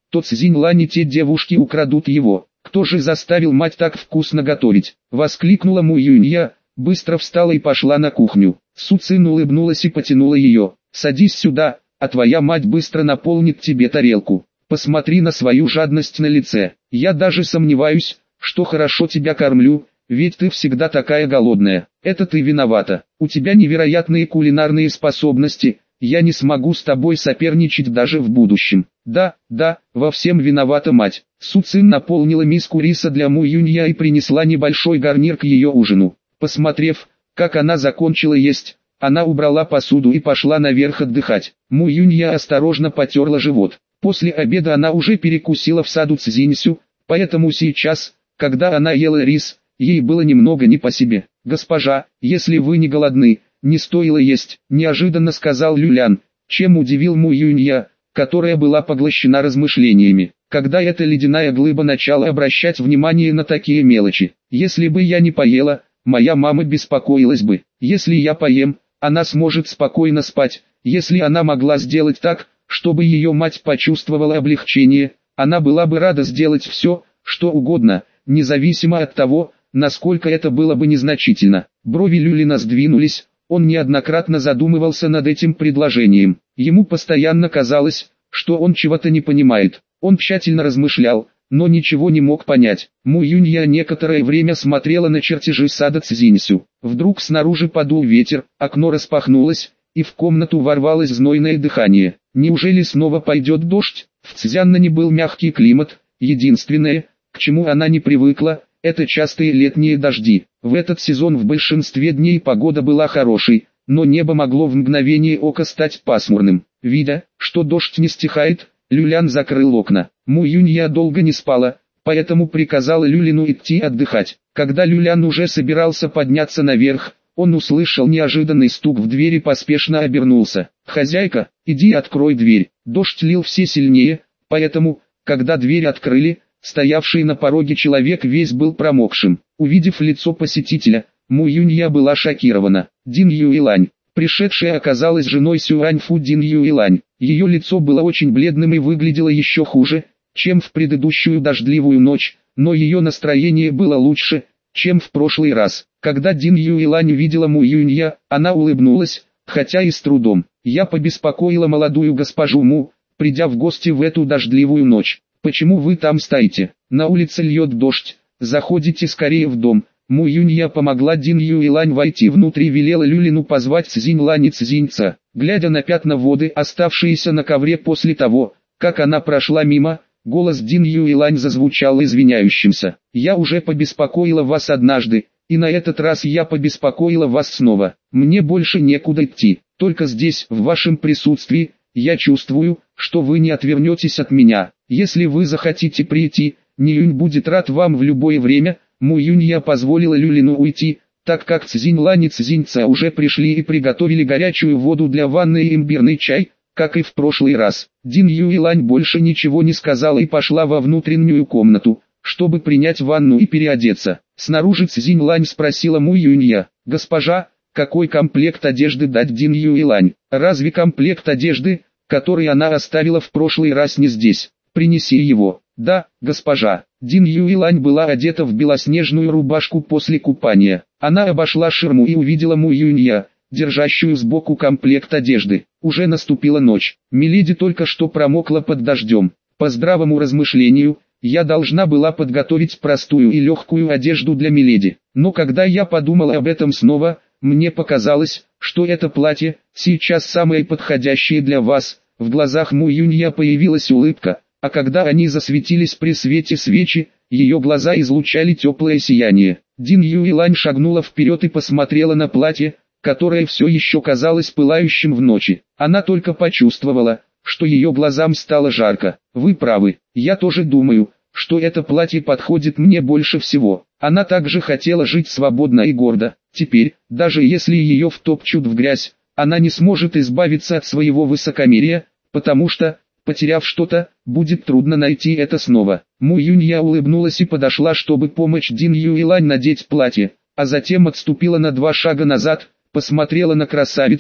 то Цзиньлань и те девушки украдут его. Кто же заставил мать так вкусно готовить? Воскликнула Му Юнья, быстро встала и пошла на кухню. Су Цин улыбнулась и потянула ее. Садись сюда, а твоя мать быстро наполнит тебе тарелку. Посмотри на свою жадность на лице. Я даже сомневаюсь, что хорошо тебя кормлю, ведь ты всегда такая голодная. Это ты виновата. У тебя невероятные кулинарные способности. Я не смогу с тобой соперничать даже в будущем. Да, во всем виновата мать. Су Цин наполнила миску риса для Му Юнья и принесла небольшой гарнир к ее ужину. Посмотрев, как она закончила есть, она убрала посуду и пошла наверх отдыхать. Му Юнья осторожно потерла живот. После обеда она уже перекусила в саду Цзиньсю, поэтому сейчас, когда она ела рис, ей было немного не по себе. «Госпожа, если вы не голодны, не стоило есть», – неожиданно сказал Люлян, чем удивил Му Юнья, которая была поглощена размышлениями. Когда эта ледяная глыба начала обращать внимание на такие мелочи. «Если бы я не поела, моя мама беспокоилась бы. Если я поем, она сможет спокойно спать. Если она могла сделать так, чтобы ее мать почувствовала облегчение, она была бы рада сделать все, что угодно, независимо от того, насколько это было бы незначительно». Брови Люлина сдвинулись, он неоднократно задумывался над этим предложением. Ему постоянно казалось, что он чего-то не понимает. Он тщательно размышлял, но ничего не мог понять. Му Юнья некоторое время смотрела на чертежи сада Цзиньсю. Вдруг снаружи подул ветер, окно распахнулось, и в комнату ворвалось знойное дыхание. Неужели снова пойдет дождь? В Цзяннане был мягкий климат, единственное, к чему она не привыкла, это частые летние дожди. В этот сезон в большинстве дней погода была хорошей, но небо могло в мгновение ока стать пасмурным. Видя, что дождь не стихает, Люлян закрыл окна. Му Юнья долго не спала, поэтому приказала Люлину идти отдыхать. Когда Люлян уже собирался подняться наверх, он услышал неожиданный стук в дверь и поспешно обернулся. «Хозяйка, иди открой дверь». Дождь лил все сильнее, поэтому, когда дверь открыли, стоявший на пороге человек весь был промокшим. Увидев лицо посетителя, Му Юнья была шокирована. Дин Юйлань. Пришедшая оказалась женой Сюаньфу Дин Юйлань. Ее лицо было очень бледным и выглядело еще хуже, чем в предыдущую дождливую ночь, но ее настроение было лучше, чем в прошлый раз. Когда Дин Юйлань видела Му Юнья, она улыбнулась, хотя и с трудом. «Я побеспокоила молодую госпожу Му, придя в гости в эту дождливую ночь. Почему вы там стоите? На улице льет дождь, заходите скорее в дом». Му Юнья помогла Дин Юйлань войти внутрь и велела Люлину позвать Цзиньлань и Цзиньца. Глядя на пятна воды, оставшиеся на ковре после того, как она прошла мимо, голос Дин Юйлань зазвучал извиняющимся. «Я уже побеспокоила вас однажды, и на этот раз я побеспокоила вас снова. Мне больше некуда идти, только здесь, в вашем присутствии, я чувствую, что вы не отвернетесь от меня. Если вы захотите прийти, Ниюнь будет рад вам в любое время». Му Юнья позволила Люлину уйти, так как Цзиньлань и Цзиньца уже пришли и приготовили горячую воду для ванны и имбирный чай, как и в прошлый раз. Дин Юйлань больше ничего не сказала и пошла во внутреннюю комнату, чтобы принять ванну и переодеться. Снаружи Цзиньлань спросила Му Юнья: «Госпожа, какой комплект одежды дать Дин Юйлань? Разве комплект одежды, который она оставила в прошлый раз, не здесь? Принеси его». «Да, госпожа». Дин Юйлань была одета в белоснежную рубашку после купания. Она обошла ширму и увидела Му Юнья, держащую сбоку комплект одежды. Уже наступила ночь. Миледи только что промокла под дождем. По здравому размышлению, я должна была подготовить простую и легкую одежду для миледи. Но когда я подумала об этом снова, мне показалось, что это платье сейчас самое подходящее для вас. В глазах Му Юнья появилась улыбка. А когда они засветились при свете свечи, ее глаза излучали теплое сияние. Дин Юйлань шагнула вперед и посмотрела на платье, которое все еще казалось пылающим в ночи. Она только почувствовала, что ее глазам стало жарко. «Вы правы, я тоже думаю, что это платье подходит мне больше всего». Она также хотела жить свободно и гордо. Теперь, даже если ее втопчут в грязь, она не сможет избавиться от своего высокомерия, потому что, потеряв что-то, будет трудно найти это снова. Му Юнья улыбнулась и подошла, чтобы помочь Дин Юйлань надеть платье, а затем отступила на 2 шага назад, посмотрела на красавицу,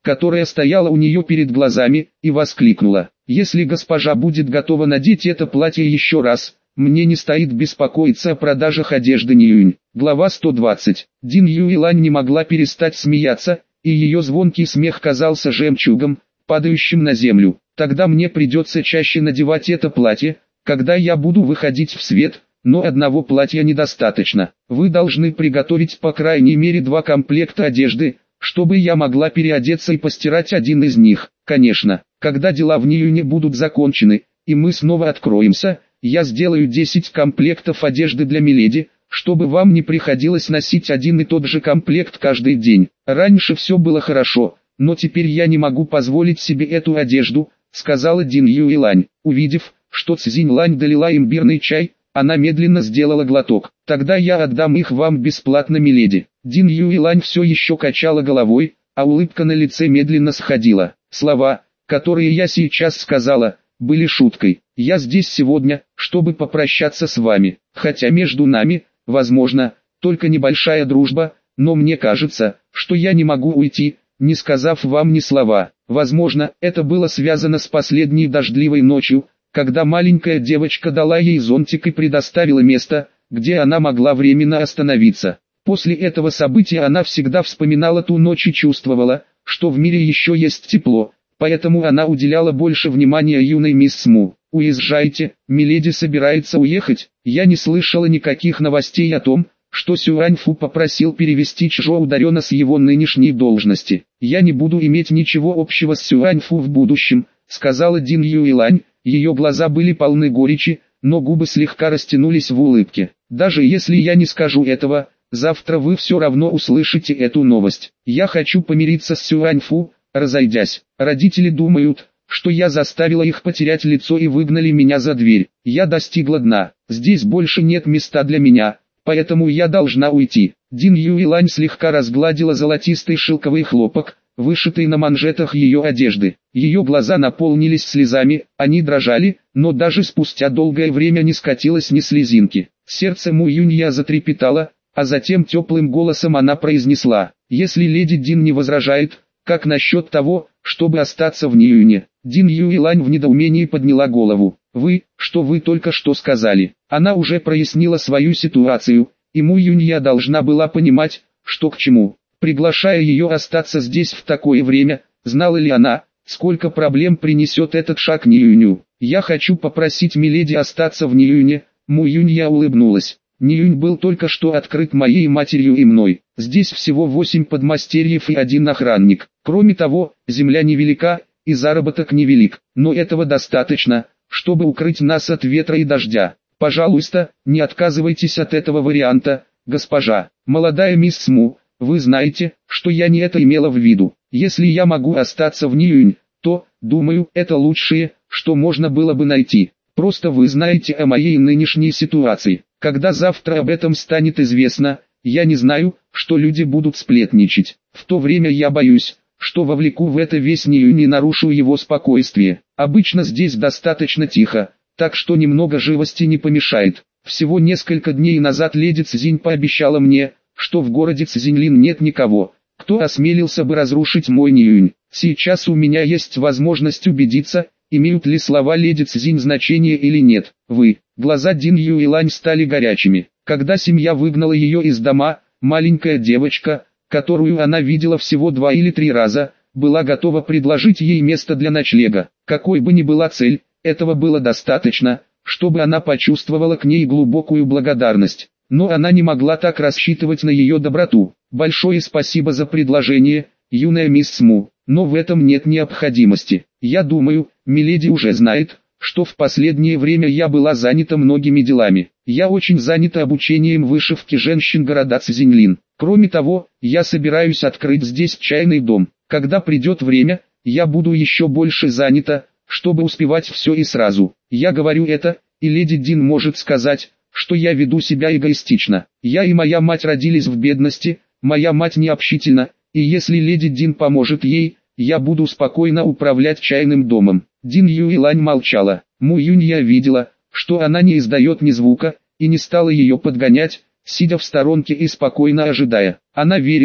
которая стояла у нее перед глазами, и воскликнула: «Если госпожа будет готова надеть это платье еще раз, мне не стоит беспокоиться о продажах одежды Ньюнь». Глава 120. Дин Юйлань не могла перестать смеяться, и ее звонкий смех казался жемчугом, падающим на землю. «Тогда мне придется чаще надевать это платье, когда я буду выходить в свет, но одного платья недостаточно. Вы должны приготовить по крайней мере 2 комплекта одежды, чтобы я могла переодеться и постирать один из них. Конечно, когда дела в Ньюне будут закончены, и мы снова откроемся, я сделаю 10 комплектов одежды для миледи, чтобы вам не приходилось носить один и тот же комплект каждый день. Раньше все было хорошо, но теперь я не могу позволить себе эту одежду», — сказала Дин Юйлань. Увидев, что Цзиньлань долила имбирный чай, она медленно сделала глоток. «Тогда я отдам их вам бесплатно, миледи». Дин Юйлань все еще качала головой, а улыбка на лице медленно сходила. «Слова, которые я сейчас сказала, были шуткой. Я здесь сегодня, чтобы попрощаться с вами. Хотя между нами, возможно, только небольшая дружба, но мне кажется, что я не могу уйти, не сказав вам ни слова. Возможно, это было связано с последней дождливой ночью, когда маленькая девочка дала ей зонтик и предоставила место, где она могла временно остановиться. После этого события она всегда вспоминала ту ночь и чувствовала, что в мире еще есть тепло, поэтому она уделяла больше внимания юной мисс Му. «Уезжайте, миледи собирается уехать». Я не слышала никаких новостей о том, что Сюаньфу попросил перевести Чжоу Дарена с его нынешней должности. «Я не буду иметь ничего общего с Сюаньфу в будущем», — сказала Дин Юйлань. Ее глаза были полны горечи, но губы слегка растянулись в улыбке. «Даже если я не скажу этого, завтра вы все равно услышите эту новость. Я хочу помириться с Сюаньфу». Разойдясь, родители думают, что я заставила их потерять лицо и выгнали меня за дверь. Я достигла дна, здесь больше нет места для меня, поэтому я должна уйти. Дин Юйлань слегка разгладила золотистый шелковый хлопок, вышитый на манжетах ее одежды. Ее глаза наполнились слезами, они дрожали, но даже спустя долгое время не скатилось ни слезинки. Сердце Му Юнья затрепетало, а затем теплым голосом она произнесла: «Если леди Дин не возражает, как насчет того, чтобы остаться в Ньюне?» Дин Юйлань в недоумении подняла голову. Что вы только что сказали?» Она уже прояснила свою ситуацию, и Му Юнья должна была понимать, что к чему. Приглашая ее остаться здесь в такое время, знала ли она, сколько проблем принесет этот шаг Ньюню. «Я хочу попросить миледи остаться в Ньюне». Му Юнья улыбнулась. «Ньюнь был только что открыт моей матерью и мной. Здесь всего 8 подмастерьев и 1 охранник. Кроме того, земля невелика, и заработок невелик, но этого достаточно, чтобы укрыть нас от ветра и дождя. Пожалуйста, не отказывайтесь от этого варианта, госпожа». «Молодая мисс Му, вы знаете, что я не это имела в виду. Если я могу остаться в Ньюнь, то, думаю, это лучшее, что можно было бы найти. Просто вы знаете о моей нынешней ситуации. Когда завтра об этом станет известно, я не знаю, что люди будут сплетничать. В то время я боюсь, что вовлеку в это весь Ньюнь и нарушу его спокойствие. Обычно здесь достаточно тихо, так что немного живости не помешает. Всего несколько дней назад леди Цзинь пообещала мне, что в городе Цзиньлин нет никого, кто осмелился бы разрушить мой Ньюнь. Сейчас у меня есть возможность убедиться, имеют ли слова леди Цзинь значение или нет. Глаза Дин Юйлань стали горячими. Когда семья выгнала ее из дома, маленькая девочка, которую она видела всего 2 или 3 раза, была готова предложить ей место для ночлега. Какой бы ни была цель, этого было достаточно, чтобы она почувствовала к ней глубокую благодарность. Но она не могла так рассчитывать на ее доброту. «Большое спасибо за предложение, юная мисс Му, но в этом нет необходимости. Я думаю, миледи уже знает, что в последнее время я была занята многими делами. Я очень занята обучением вышивки женщин города Цзиньлин. Кроме того, я собираюсь открыть здесь чайный дом. Когда придет время, я буду еще больше занята, чтобы успевать все и сразу. Я говорю это, и леди Дин может сказать, что я веду себя эгоистично. Я и моя мать родились в бедности, моя мать не общительна, и если леди Дин поможет ей, я буду спокойно управлять чайным домом». Дин Юйлань молчала. Му Юнья видела, что она не издает ни звука, и не стала ее подгонять, сидя в сторонке и спокойно ожидая. Она верила,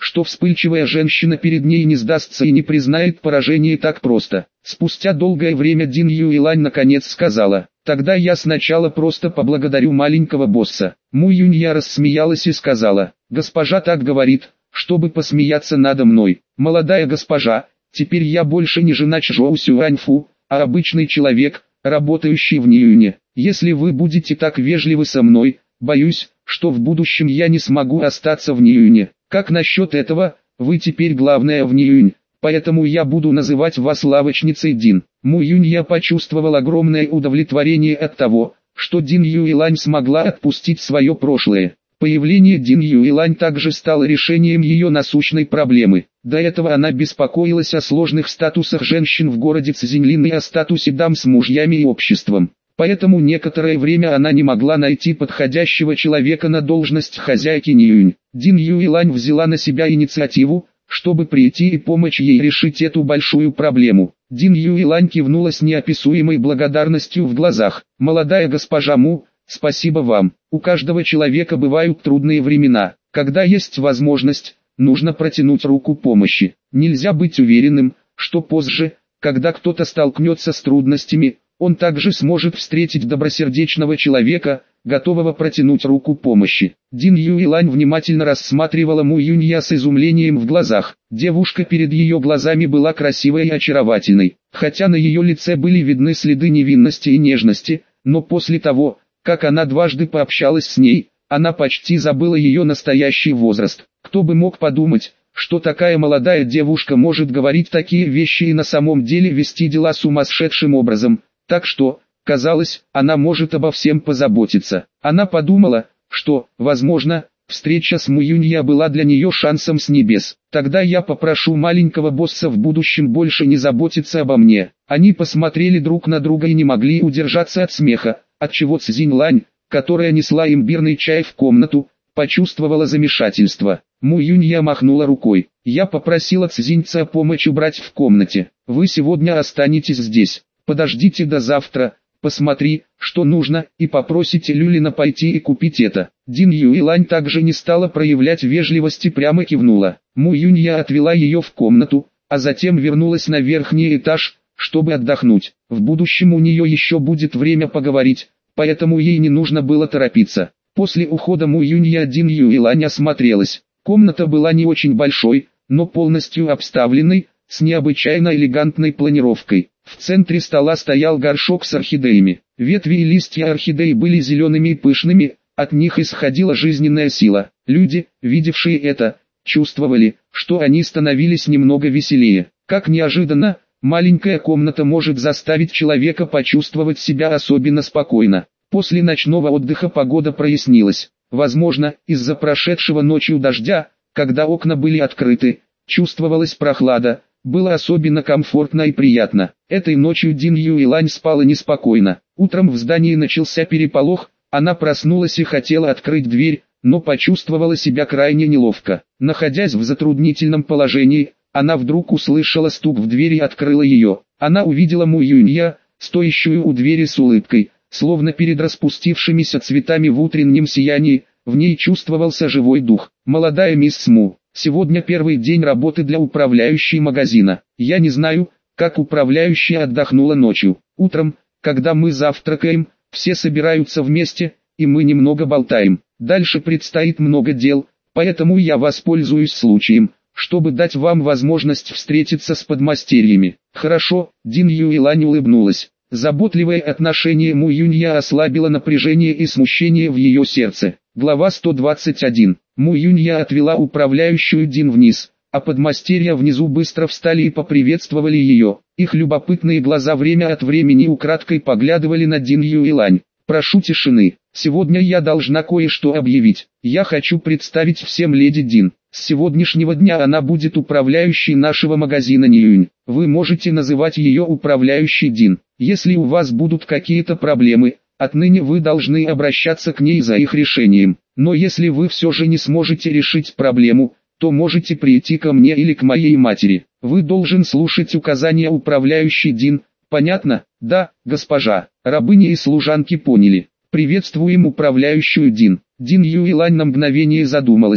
что вспыльчивая женщина перед ней не сдастся и не признает поражение так просто. Спустя долгое время Дин Юйлань наконец сказала: «Тогда я сначала просто поблагодарю маленького босса». Му Юнья рассмеялась и сказала: «Госпожа так говорит, чтобы посмеяться надо мной. Молодая госпожа, теперь я больше не жена Чжоу Сюаньфу, а обычный человек, работающий в Ниюне. Если вы будете так вежливы со мной, боюсь, что в будущем я не смогу остаться в Ниюне. Как насчет этого? Вы теперь главная в Ниюнь, поэтому я буду называть вас лавочницей Дин». Му Юнья почувствовал огромное удовлетворение от того, что Дин Юйлань смогла отпустить свое прошлое. Появление Дин Юйлань также стало решением ее насущной проблемы. До этого она беспокоилась о сложных статусах женщин в городе Цзиньлин и о статусе дам с мужьями и обществом. Поэтому некоторое время она не могла найти подходящего человека на должность хозяйки Ниюнь. Дин Юйлань взяла на себя инициативу, чтобы прийти и помочь ей решить эту большую проблему. Дин Юйлань кивнула с неописуемой благодарностью в глазах. «Молодая госпожа Му, спасибо вам. У каждого человека бывают трудные времена. Когда есть возможность, нужно протянуть руку помощи. Нельзя быть уверенным, что позже, когда кто-то столкнется с трудностями, он также сможет встретить добросердечного человека, готового протянуть руку помощи». Дин Юйлань внимательно рассматривала Му Юнья с изумлением в глазах. Девушка перед ее глазами была красивой и очаровательной. Хотя на ее лице были видны следы невинности и нежности, но после того, как она дважды пообщалась с ней, она почти забыла ее настоящий возраст. Кто бы мог подумать, что такая молодая девушка может говорить такие вещи и на самом деле вести дела сумасшедшим образом. Так что, казалось, она может обо всем позаботиться. Она подумала, что, возможно, встреча с Му Юнья была для нее шансом с небес. «Тогда я попрошу маленького босса в будущем больше не заботиться обо мне». Они посмотрели друг на друга и не могли удержаться от смеха, отчего Цзиньлань, которая несла имбирный чай в комнату, почувствовала замешательство. Му Юнья махнула рукой. «Я попросила Цзиньца помочь убрать в комнате. Вы сегодня останетесь здесь. Подождите до завтра, посмотри, что нужно, и попросите Люлина пойти и купить это». Дин Юйлань также не стала проявлять вежливости, прямо кивнула. Му Юнья отвела ее в комнату, а затем вернулась на верхний этаж, чтобы отдохнуть. В будущем у нее еще будет время поговорить, поэтому ей не нужно было торопиться. После ухода Му Юнья Дин Юйлань осмотрелась. Комната была не очень большой, но полностью обставленной, с необычайно элегантной планировкой. В центре стола стоял горшок с орхидеями. Ветви и листья орхидей были зелеными и пышными, от них исходила жизненная сила. Люди, видевшие это, чувствовали, что они становились немного веселее. Как неожиданно, маленькая комната может заставить человека почувствовать себя особенно спокойно. После ночного отдыха погода прояснилась. Возможно, из-за прошедшего ночью дождя, когда окна были открыты, чувствовалась прохлада. Было особенно комфортно и приятно. Этой ночью Дин Юйлань спала неспокойно. Утром в здании начался переполох, она проснулась и хотела открыть дверь, но почувствовала себя крайне неловко. Находясь в затруднительном положении, она вдруг услышала стук в дверь и открыла ее. Она увидела Му Юнья, стоящую у двери с улыбкой, словно перед распустившимися цветами в утреннем сиянии, в ней чувствовался живой дух. «Молодая мисс Му, сегодня первый день работы для управляющей магазина. Я не знаю, как управляющая отдохнула ночью. Утром, когда мы завтракаем, все собираются вместе, и мы немного болтаем. Дальше предстоит много дел, поэтому я воспользуюсь случаем, чтобы дать вам возможность встретиться с подмастерьями». «Хорошо», Дин Юйлань улыбнулась. Заботливое отношение Му Юнья ослабило напряжение и смущение в ее сердце. Глава 121. Му Юнья отвела управляющую Дин вниз, а подмастерья внизу быстро встали и поприветствовали ее. Их любопытные глаза время от времени украдкой поглядывали на Дин Юйлань. «Прошу тишины, сегодня я должна кое-что объявить. Я хочу представить всем леди Дин. С сегодняшнего дня она будет управляющей нашего магазина Ниюнь. Вы можете называть ее управляющей Дин. Если у вас будут какие-то проблемы, отныне вы должны обращаться к ней за их решением. Но если вы все же не сможете решить проблему, то можете прийти ко мне или к моей матери. Вы должен слушать указания управляющей Дин. Понятно?» «Да, госпожа». Рабыни и служанки поняли. «Приветствуем управляющую Дин». Дин Юйлань на мгновение задумалась,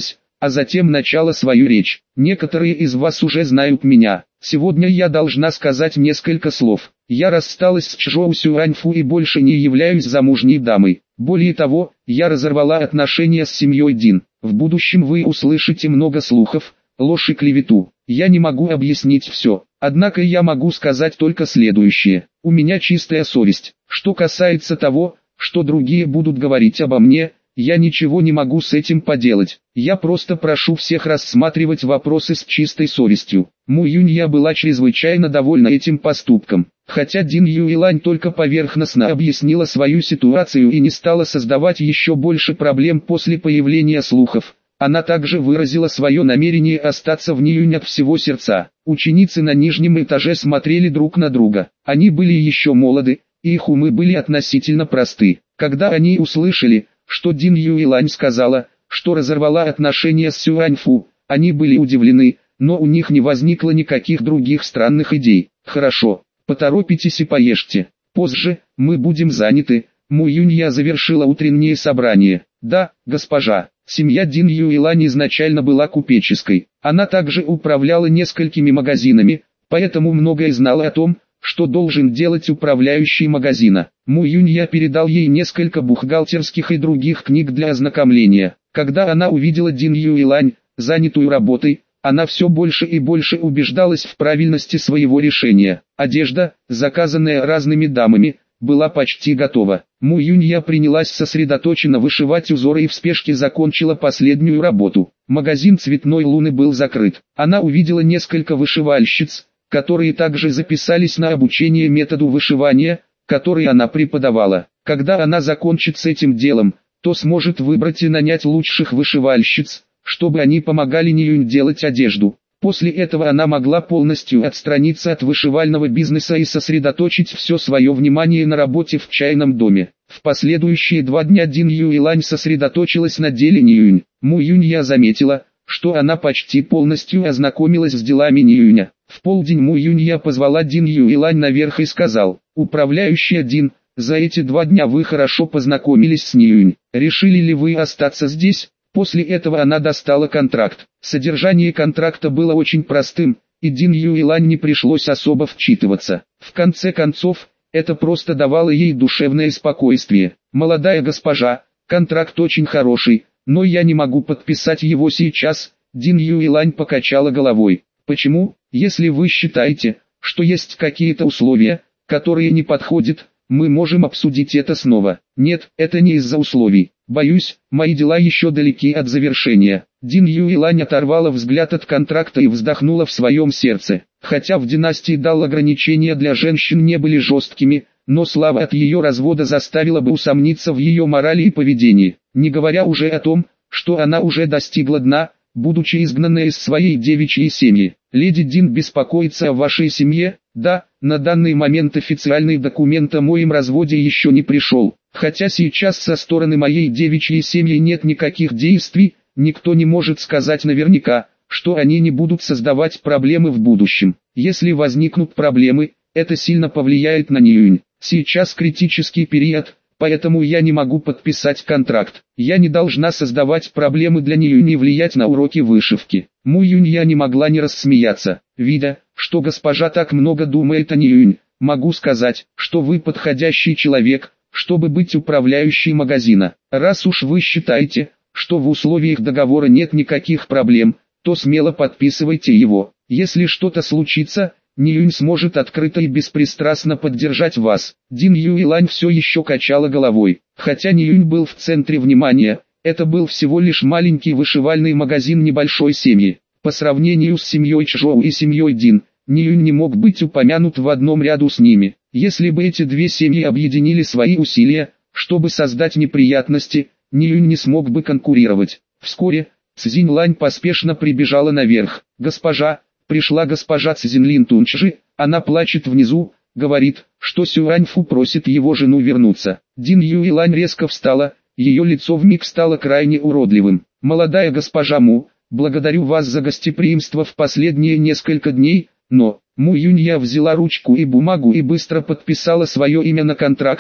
а затем начала свою речь. Некоторые из вас уже знают меня. Сегодня я должна сказать несколько слов. Я рассталась с Чжоу Сюаньфу и больше не являюсь замужней дамой. Более того, я разорвала отношения с семьей Дин. В будущем вы услышите много слухов, ложь и клевету. Я не могу объяснить все. Однако я могу сказать только следующее. У меня чистая совесть. Что касается того, что другие будут говорить обо мне, я ничего не могу с этим поделать. Я просто прошу всех рассматривать вопросы с чистой совестью. Му Юнья была чрезвычайно довольна этим поступком. Хотя Дин Юйлань только поверхностно объяснила свою ситуацию и не стала создавать еще больше проблем после появления слухов, она также выразила свое намерение остаться в Ниюнь от всего сердца. Ученицы на нижнем этаже смотрели друг на друга. Они были еще молоды, и их умы были относительно просты. Когда они услышали, что Дин Юйлань сказала, что разорвала отношения с Сюаньфу, они были удивлены, но у них не возникло никаких других странных идей. «Хорошо, поторопитесь и поешьте. Позже, мы будем заняты». Му Юнья завершила утреннее собрание. «Да, госпожа». Семья Дин Юйлань изначально была купеческой. Она также управляла несколькими магазинами, поэтому многое знала о том, что должен делать управляющий магазина. Му Юнья передал ей несколько бухгалтерских и других книг для ознакомления. Когда она увидела Дин Юйлань, занятую работой, она все больше и больше убеждалась в правильности своего решения. Одежда, заказанная разными дамами, была почти готова. Му Юнья принялась сосредоточенно вышивать узоры и в спешке закончила последнюю работу. Магазин цветной луны был закрыт. Она увидела несколько вышивальщиц, которые также записались на обучение методу вышивания, который она преподавала. Когда она закончит с этим делом, то сможет выбрать и нанять лучших вышивальщиц, чтобы они помогали Ниюнь делать одежду. После этого она могла полностью отстраниться от вышивального бизнеса и сосредоточить все свое внимание на работе в чайном доме. В последующие 2 дня Дин Юйлань сосредоточилась на деле Ниюнь. Му Юнья заметила, что она почти полностью ознакомилась с делами Ниюня. В полдень Му Юнья позвала Дин Юйлань наверх и сказал: «Управляющая Дин, за эти 2 дня вы хорошо познакомились с Ниюнь. Решили ли вы остаться здесь?» После этого она достала контракт. Содержание контракта было очень простым, и Дин Юйлань не пришлось особо вчитываться. В конце концов, это просто давало ей душевное спокойствие. «Молодая госпожа, контракт очень хороший, но я не могу подписать его сейчас», Дин Юйлань покачала головой. «Почему? Если вы считаете, что есть какие-то условия, которые не подходят, мы можем обсудить это снова». «Нет, это не из-за условий. Боюсь, мои дела еще далеки от завершения». Дин Юйлань оторвала взгляд от контракта и вздохнула в своем сердце. Хотя в династии Дал ограничения для женщин не были жесткими, но слава от ее развода заставила бы усомниться в ее морали и поведении. Не говоря уже о том, что она уже достигла дна, будучи изгнанной из своей девичьей семьи. «Леди Дин беспокоится о вашей семье?» «Да, на данный момент официальный документ о моем разводе еще не пришел. Хотя сейчас со стороны моей девичьей семьи нет никаких действий, никто не может сказать наверняка, что они не будут создавать проблемы в будущем. Если возникнут проблемы, это сильно повлияет на Ниюнь. Сейчас критический период, поэтому я не могу подписать контракт. Я не должна создавать проблемы для Ниюнь и влиять на уроки вышивки». Му Юнья не могла не рассмеяться. «Видя, что госпожа так много думает о Ниюнь, могу сказать, что вы подходящий человек, чтобы быть управляющей магазина. Раз уж вы считаете, что в условиях договора нет никаких проблем, то смело подписывайте его. Если что-то случится, Ниюнь сможет открыто и беспристрастно поддержать вас». Дин Юйлань все еще качала головой. Хотя Ниюнь был в центре внимания, это был всего лишь маленький вышивальный магазин небольшой семьи. По сравнению с семьей Чжоу и семьей Дин, Ниюнь не мог быть упомянут в одном ряду с ними. Если бы эти 2 семьи объединили свои усилия, чтобы создать неприятности, Ниюнь не смог бы конкурировать. Вскоре, Цзиньлань поспешно прибежала наверх. «Госпожа, пришла госпожа Цзинлин Тунчжи, она плачет внизу, говорит, что Сюаньфу просит его жену вернуться». Дин Юйлань резко встала, ее лицо вмиг стало крайне уродливым. «Молодая госпожа Му, благодарю вас за гостеприимство в последние несколько дней, но...» Му Юнья взяла ручку и бумагу и быстро подписала свое имя на контракте,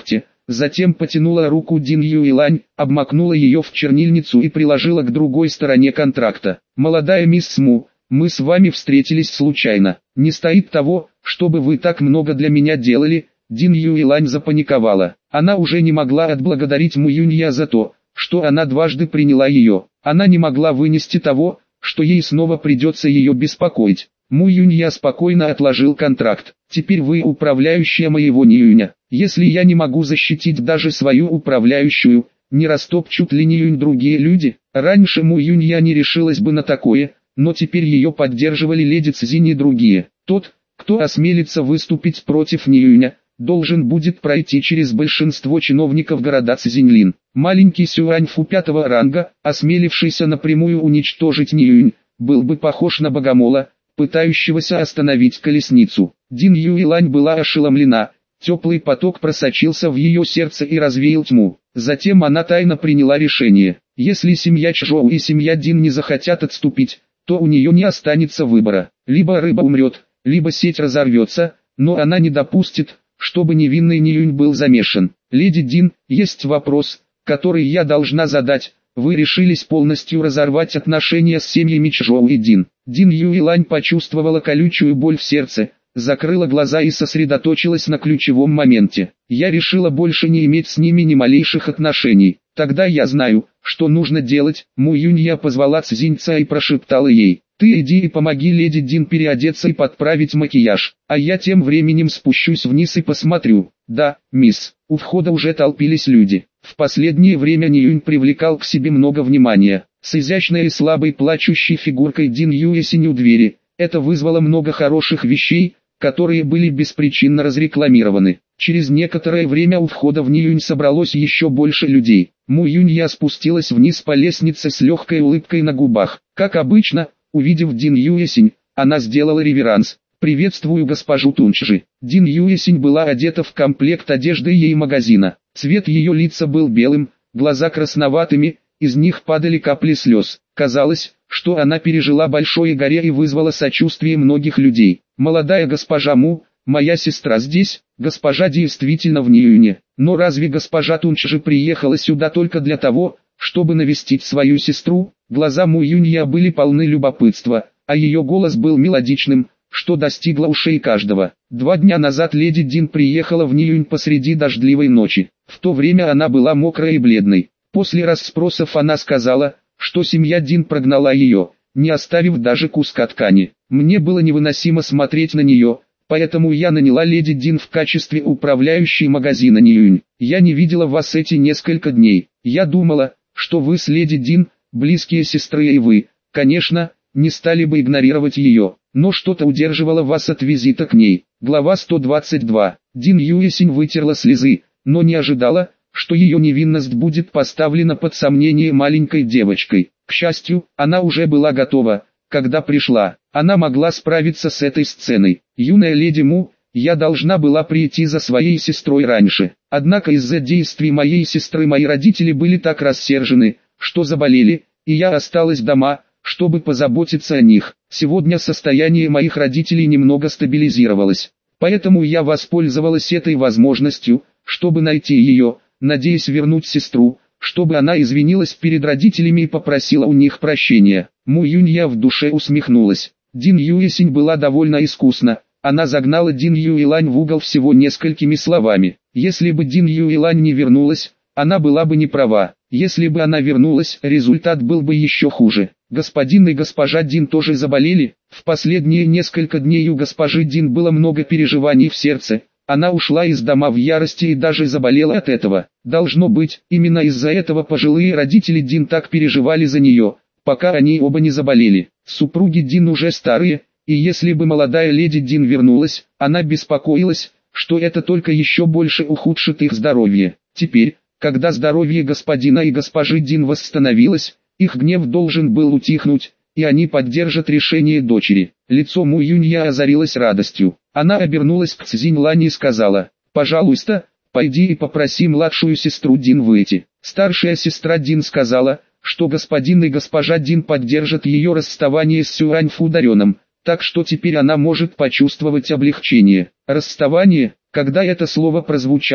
затем потянула руку Дин Юйлань, обмакнула ее в чернильницу и приложила к другой стороне контракта. «Молодая мисс Му, мы с вами встретились случайно. Не стоит того, чтобы вы так много для меня делали». Дин Юйлань запаниковала. Она уже не могла отблагодарить Му Юнья за то, что она дважды приняла ее. Она не могла вынести того, что ей снова придется ее беспокоить. Му Юнья спокойно отложил контракт. «Теперь вы управляющая моего Ниюня. Если я не могу защитить даже свою управляющую, не растопчут ли Ниюнь другие люди?» Раньше Му Юнья не решилась бы на такое, но теперь ее поддерживали леди Цзинь и другие. Тот, кто осмелится выступить против Ниюня, должен будет пройти через большинство чиновников города Цзиньлин. Маленький Сюаньфу 5-го ранга, осмелившийся напрямую уничтожить Ниюнь, был бы похож на богомола, пытающегося остановить колесницу. Дин Юйлань была ошеломлена, теплый поток просочился в ее сердце и развеял тьму. Затем она тайно приняла решение. Если семья Чжоу и семья Дин не захотят отступить, то у нее не останется выбора. Либо рыба умрет, либо сеть разорвется, но она не допустит, чтобы невинный Ниюнь был замешан. «Леди Дин, есть вопрос, который я должна задать. Вы решились полностью разорвать отношения с семьями Чжоу и Дин». Дин Юйлань почувствовала колючую боль в сердце, закрыла глаза и сосредоточилась на ключевом моменте. «Я решила больше не иметь с ними ни малейших отношений. Тогда я знаю, что нужно делать». Му Юнья позвала Цзиньца и прошептала ей: «Ты иди и помоги леди Дин переодеться и подправить макияж, а я тем временем спущусь вниз и посмотрю». «Да, мисс». У входа уже толпились люди. В последнее время Ниюнь привлекал к себе много внимания. С изящной и слабой плачущей фигуркой Дин Юэсинь у двери, это вызвало много хороших вещей, которые были беспричинно разрекламированы. Через некоторое время у входа в Ниюнь собралось еще больше людей. Му Юнья спустилась вниз по лестнице с легкой улыбкой на губах. Как обычно, увидев Дин Юэсинь, она сделала реверанс. «Приветствую госпожу Тунчжи». Дин Юэсинь была одета в комплект одежды ей магазина. Цвет ее лица был белым, глаза красноватыми, из них падали капли слез. Казалось, что она пережила большое горе и вызвала сочувствие многих людей. «Молодая госпожа Му, моя сестра здесь?» Госпожа действительно в Ниюне. Но разве госпожа Тунчжи приехала сюда только для того, чтобы навестить свою сестру? Глаза Му Юнья были полны любопытства, а ее голос был мелодичным, что достигло ушей каждого. 2 дня назад леди Дин приехала в Ниюнь посреди дождливой ночи. В то время она была мокрая и бледной. После расспросов она сказала, что семья Дин прогнала ее, не оставив даже куска ткани. Мне было невыносимо смотреть на нее, поэтому я наняла леди Дин в качестве управляющей магазина Ниюнь. Я не видела вас эти несколько дней. Я думала, что вы с леди Дин, близкие сестры, и вы, конечно, не стали бы игнорировать ее, но что-то удерживало вас от визита к ней. Глава 122. Дин Юэсинь вытерла слезы, но не ожидала, что ее невинность будет поставлена под сомнение маленькой девочкой. К счастью, она уже была готова, когда пришла. Она могла справиться с этой сценой. «Юная леди Му, я должна была прийти за своей сестрой раньше. Однако из-за действий моей сестры мои родители были так рассержены, что заболели, и я осталась дома, чтобы позаботиться о них. Сегодня состояние моих родителей немного стабилизировалось. Поэтому я воспользовалась этой возможностью, чтобы найти ее, надеясь вернуть сестру, чтобы она извинилась перед родителями и попросила у них прощения». Му Юнья в душе усмехнулась. Дин Юэсинь была довольно искусна. Она загнала Дин Юйлань в угол всего несколькими словами. Если бы Дин Юйлань не вернулась, она была бы не права. Если бы она вернулась, результат был бы еще хуже. Господин и госпожа Дин тоже заболели. В последние несколько дней у госпожи Дин было много переживаний в сердце. Она ушла из дома в ярости и даже заболела от этого. Должно быть, именно из-за этого пожилые родители Дин так переживали за нее, пока они оба не заболели. Супруги Дин уже старые, и если бы молодая леди Дин вернулась, она беспокоилась, что это только еще больше ухудшит их здоровье. Теперь, когда здоровье господина и госпожи Дин восстановилось, их гнев должен был утихнуть, и они поддержат решение дочери. Лицо Му Юнья озарилось радостью. Она обернулась к Цзинь Лань и сказала: «Пожалуйста, пойди и попроси младшую сестру Дин выйти». Старшая сестра Дин сказала, что господин и госпожа Дин поддержат ее расставание с Сюаньфу Дареном, так что теперь она может почувствовать облегчение. Расставание, когда это слово прозвучало,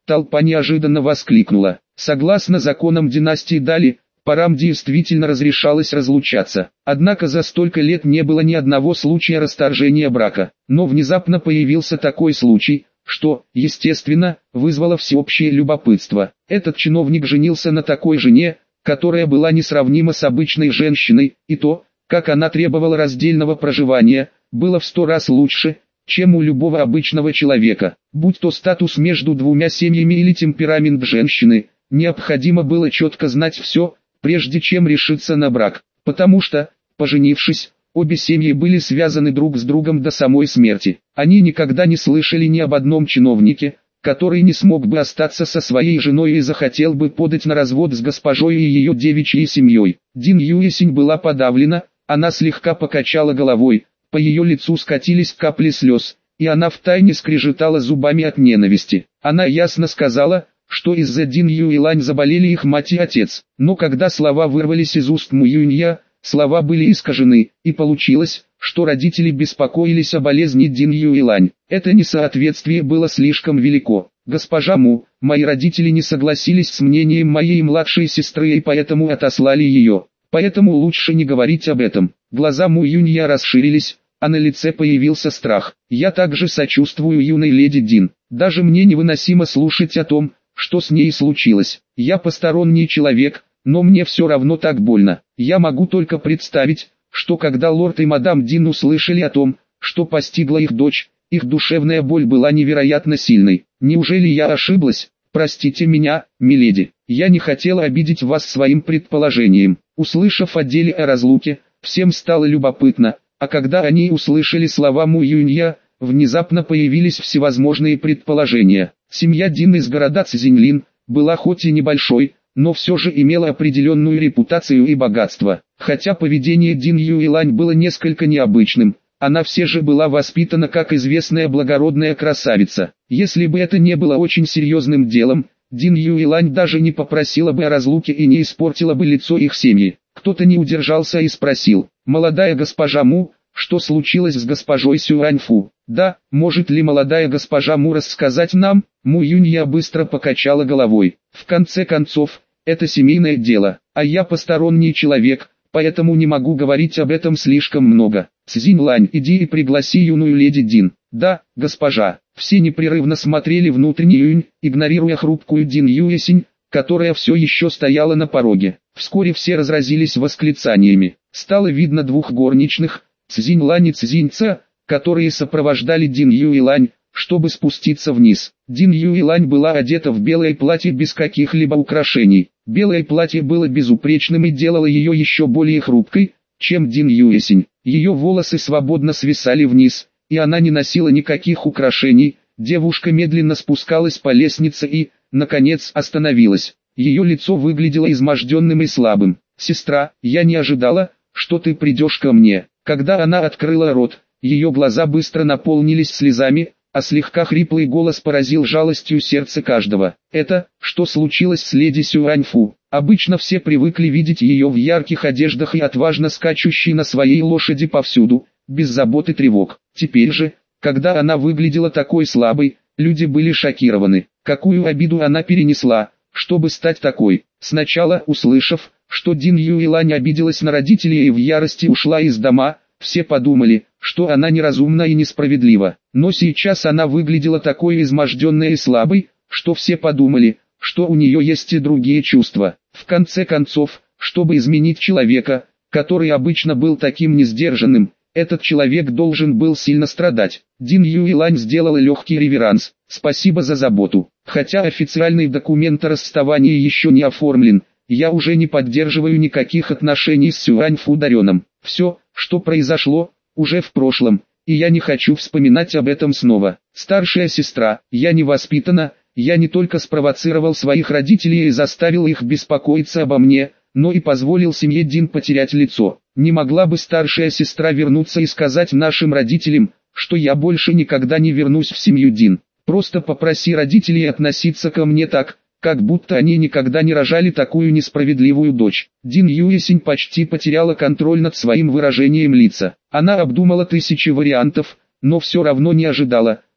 Толпа неожиданно воскликнула. Согласно законам династии Дали, парам действительно разрешалось разлучаться. Однако за столько лет не было ни одного случая расторжения брака. Но внезапно появился такой случай, что, естественно, вызвало всеобщее любопытство. Этот чиновник женился на такой жене, которая была несравнима с обычной женщиной, и то, как она требовала раздельного проживания, было в 100 раз лучше, чем у любого обычного человека. Будь то статус между двумя семьями или темперамент женщины, необходимо было четко знать все, прежде чем решиться на брак, потому что, поженившись, обе семьи были связаны друг с другом до самой смерти. Они никогда не слышали ни об одном чиновнике, который не смог бы остаться со своей женой и захотел бы подать на развод с госпожой и ее девичьей семьей. Дин Юэсинь была подавлена, она слегка покачала головой, по ее лицу скатились капли слез, и она втайне скрежетала зубами от ненависти. Она ясно сказала, что из-за Дин Юэлань заболели их мать и отец. Но когда слова вырвались из уст Му Юнья, слова были искажены, и получилось, что родители беспокоились о болезни Дин Юэлань. Это несоответствие было слишком велико. «Госпожа Му, мои родители не согласились с мнением моей младшей сестры и поэтому отослали ее. Поэтому лучше не говорить об этом». Глаза Му Юнья расширились, а на лице появился страх. «Я также сочувствую юной леди Дин. Даже мне невыносимо слушать о том, что с ней случилось. Я посторонний человек, но мне все равно так больно. Я могу только представить, что когда лорд и мадам Дин услышали о том, что постигла их дочь, их душевная боль была невероятно сильной. Неужели я ошиблась? Простите меня, миледи. Я не хотела обидеть вас своим предположением». Услышав о деле о разлуке, всем стало любопытно, а когда они услышали слова Му Юнья, внезапно появились всевозможные предположения. Семья Дин из города Цзиньлин была хоть и небольшой, но все же имела определенную репутацию и богатство. Хотя поведение Дин Юэлань было несколько необычным, она все же была воспитана как известная благородная красавица. Если бы это не было очень серьезным делом, Дин Юэлань даже не попросила бы о разлуке и не испортила бы лицо их семьи. Кто-то не удержался и спросил: «Молодая госпожа Му, что случилось с госпожой Сюаньфу?» «Да, может ли молодая госпожа Му рассказать нам?» Му Юнья быстро покачала головой. «В конце концов, это семейное дело, а я посторонний человек, поэтому не могу говорить об этом слишком много. Цзиньлань, иди и пригласи юную леди Дин». «Да, госпожа». Все непрерывно смотрели внутрь Юнь, игнорируя хрупкую Дин Юэсинь, которая все еще стояла на пороге. Вскоре все разразились восклицаниями. Стало видно двух горничных, Цзиньлань и Цзиньца, которые сопровождали Дин Юэлань, чтобы спуститься вниз. Дин Юэлань была одета в белое платье без каких-либо украшений. Белое платье было безупречным и делало ее еще более хрупкой, чем Дин Юэсинь. Ее волосы свободно свисали вниз, и она не носила никаких украшений. Девушка медленно спускалась по лестнице и, наконец, остановилась. Ее лицо выглядело изможденным и слабым. «Сестра, я не ожидала, что ты придешь ко мне». Когда она открыла рот, ее глаза быстро наполнились слезами, а слегка хриплый голос поразил жалостью сердце каждого. «Это, что случилось с леди Сюаньфу?» Обычно все привыкли видеть ее в ярких одеждах и отважно скачущей на своей лошади повсюду, без забот и тревог. Теперь же, когда она выглядела такой слабой, люди были шокированы. Какую обиду она перенесла, чтобы стать такой? Сначала, услышав, что Дин Юэлань обиделась на родителей и в ярости ушла из дома, все подумали, что она неразумна и несправедлива. Но сейчас она выглядела такой изможденной и слабой, что все подумали, что у нее есть и другие чувства. В конце концов, чтобы изменить человека, который обычно был таким несдержанным, этот человек должен был сильно страдать. Дин Юэлань сделала легкий реверанс. «Спасибо за заботу. Хотя официальный документ о расставании еще не оформлен, я уже не поддерживаю никаких отношений с Сюаньфу Дареном. Все, что произошло, уже в прошлом, и я не хочу вспоминать об этом снова. Старшая сестра, я не воспитана, я не только спровоцировал своих родителей и заставил их беспокоиться обо мне, но и позволил семье Дин потерять лицо. Не могла бы старшая сестра вернуться и сказать нашим родителям, что я больше никогда не вернусь в семью Дин? Просто попроси родителей относиться ко мне так, как будто они никогда не рожали такую несправедливую дочь». Дин Юэсинь почти потеряла контроль над своим выражением лица. Она обдумала тысячи вариантов, но все равно не ожидала,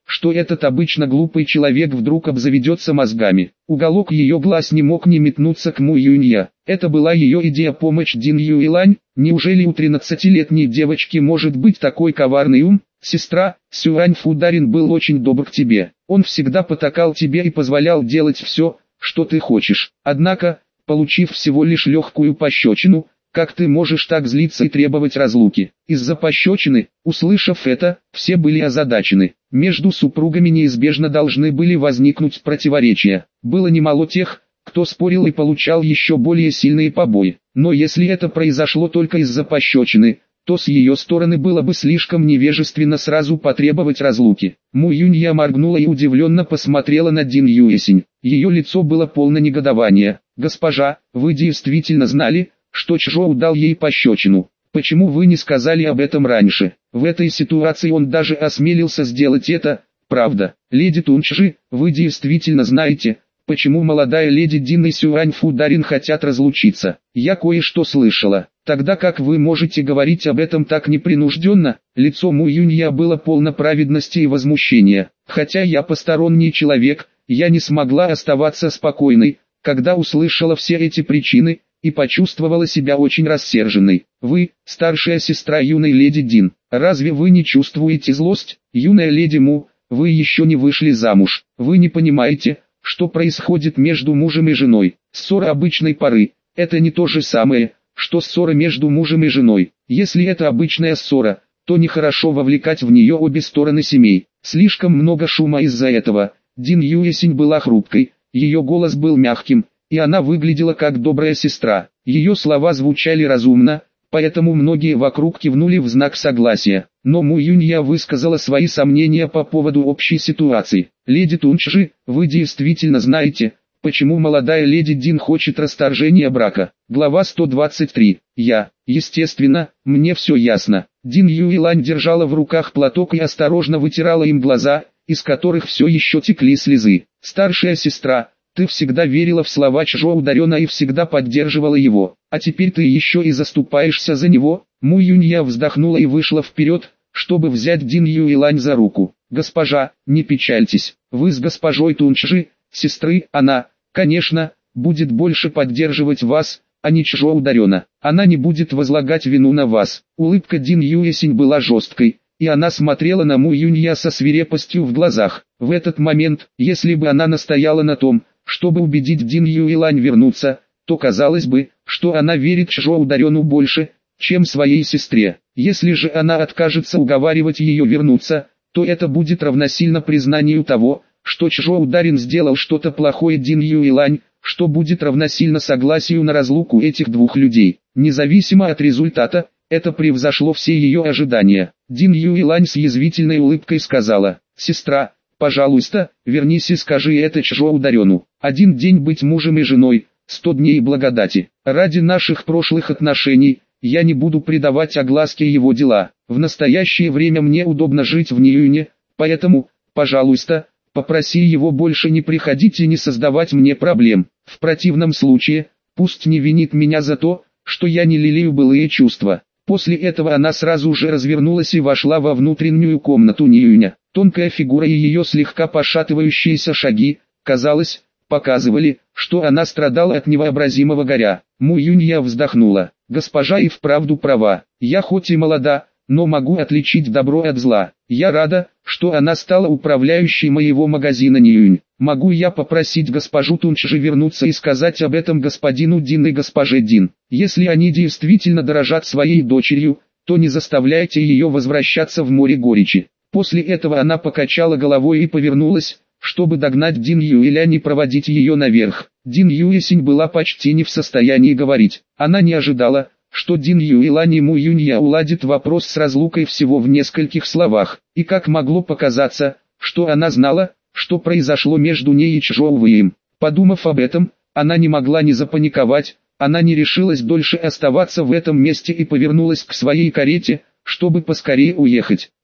что этот обычно глупый человек вдруг обзаведется мозгами. Уголок ее глаз не мог не метнуться к Му Юнья. Это была ее идея помочь Дин Юйлань. Неужели у 13-летней девочки может быть такой коварный ум? Сестра, Сюань Фударин был очень добр к тебе. Он всегда потакал тебе и позволял делать все, что ты хочешь. Однако, получив всего лишь легкую пощечину, как ты можешь так злиться и требовать разлуки? Из-за пощечины, услышав это, все были озадачены. Между супругами неизбежно должны были возникнуть противоречия. Было немало тех, кто спорил и получал еще более сильные побои. Но если это произошло только из-за пощечины, то с ее стороны было бы слишком невежественно сразу потребовать разлуки. Му Юнья моргнула и удивленно посмотрела на Дин Юэсинь. Ее лицо было полно негодования. «Госпожа, вы действительно знали, что Чжоу дал ей пощечину? Почему вы не сказали об этом раньше?» В этой ситуации он даже осмелился сделать это. «Правда, леди Тунчжи, вы действительно знаете, почему молодая леди Дин и Сюань Фударин хотят разлучиться? Я кое-что слышала. Тогда как вы можете говорить об этом так непринужденно?» Лицо Му Юнья было полно праведности и возмущения. «Хотя я посторонний человек, я не смогла оставаться спокойной, когда услышала все эти причины, и почувствовала себя очень рассерженной. Вы, старшая сестра юной леди Дин, разве вы не чувствуете злость? Юная леди Му, вы еще не вышли замуж. Вы не понимаете, что происходит между мужем и женой. Ссора обычной поры – это не то же самое, что ссора между мужем и женой. Если это обычная ссора, то нехорошо вовлекать в нее обе стороны семей. Слишком много шума из-за этого. Дин Юэсинь была хрупкой, ее голос был мягким, и она выглядела как добрая сестра. Ее слова звучали разумно, поэтому многие вокруг кивнули в знак согласия. Но Му Юнья высказала свои сомнения по поводу общей ситуации. «Леди Тунчжи, вы действительно знаете, почему молодая леди Дин хочет расторжения брака?» Глава 123. Естественно, мне все ясно. Дин Юйлань держала в руках платок и осторожно вытирала им глаза, из которых все еще текли слезы. «Старшая сестра, ты всегда верила в слова Чжоу Дарена и всегда поддерживала его, а теперь ты еще и заступаешься за него?» Му Юнья вздохнула и вышла вперед, чтобы взять Дин Юйлань за руку. «Госпожа, не печальтесь, вы с госпожой Тунчжи, сестры, она, конечно, будет больше поддерживать вас, а не Чжоу Дарена. Она не будет возлагать вину на вас». Улыбка Дин Юэсинь была жесткой, и она смотрела на Му Юнья со свирепостью в глазах. В этот момент, если бы она настояла на том, чтобы убедить Дин Юйлань вернуться, то казалось бы, что она верит Чжоу Дарену больше, чем своей сестре. Если же она откажется уговаривать ее вернуться, то это будет равносильно признанию того, что Чжоу Дарен сделал что-то плохое Дин Юйлань, что будет равносильно согласию на разлуку этих двух людей. Независимо от результата, это превзошло все ее ожидания. Дин Юйлань с язвительной улыбкой сказала: «Сестра, пожалуйста, вернись и скажи это Чжоу Дарену. 1 день быть мужем и женой, 100 дней благодати. Ради наших прошлых отношений, я не буду придавать огласке его дела. В настоящее время мне удобно жить в Ниюне, поэтому, пожалуйста, попроси его больше не приходить и не создавать мне проблем. В противном случае, пусть не винит меня за то, что я не лелею былые чувства». После этого она сразу же развернулась и вошла во внутреннюю комнату Ниюня. Тонкая фигура и ее слегка пошатывающиеся шаги, казалось, показывали, что она страдала от невообразимого горя. Му Юнья вздохнула. «Госпожа и вправду права. Я хоть и молода, но могу отличить добро от зла. Я рада, что она стала управляющей моего магазина Ниюнь. Могу я попросить госпожу Тунчжи вернуться и сказать об этом господину Дин и госпоже Дин? Если они действительно дорожат своей дочерью, то не заставляйте ее возвращаться в море горечи». После этого она покачала головой и повернулась, чтобы догнать Дин Юйлянь и проводить ее наверх. Дин Юэсинь была почти не в состоянии говорить. Она не ожидала, что Дин Юйлань и Му Юнья уладит вопрос с разлукой всего в нескольких словах, и как могло показаться, что она знала, что произошло между ней и Чжоу Вэем. Подумав об этом, она не могла не запаниковать, она не решилась дольше оставаться в этом месте и повернулась к своей карете, чтобы поскорее уехать.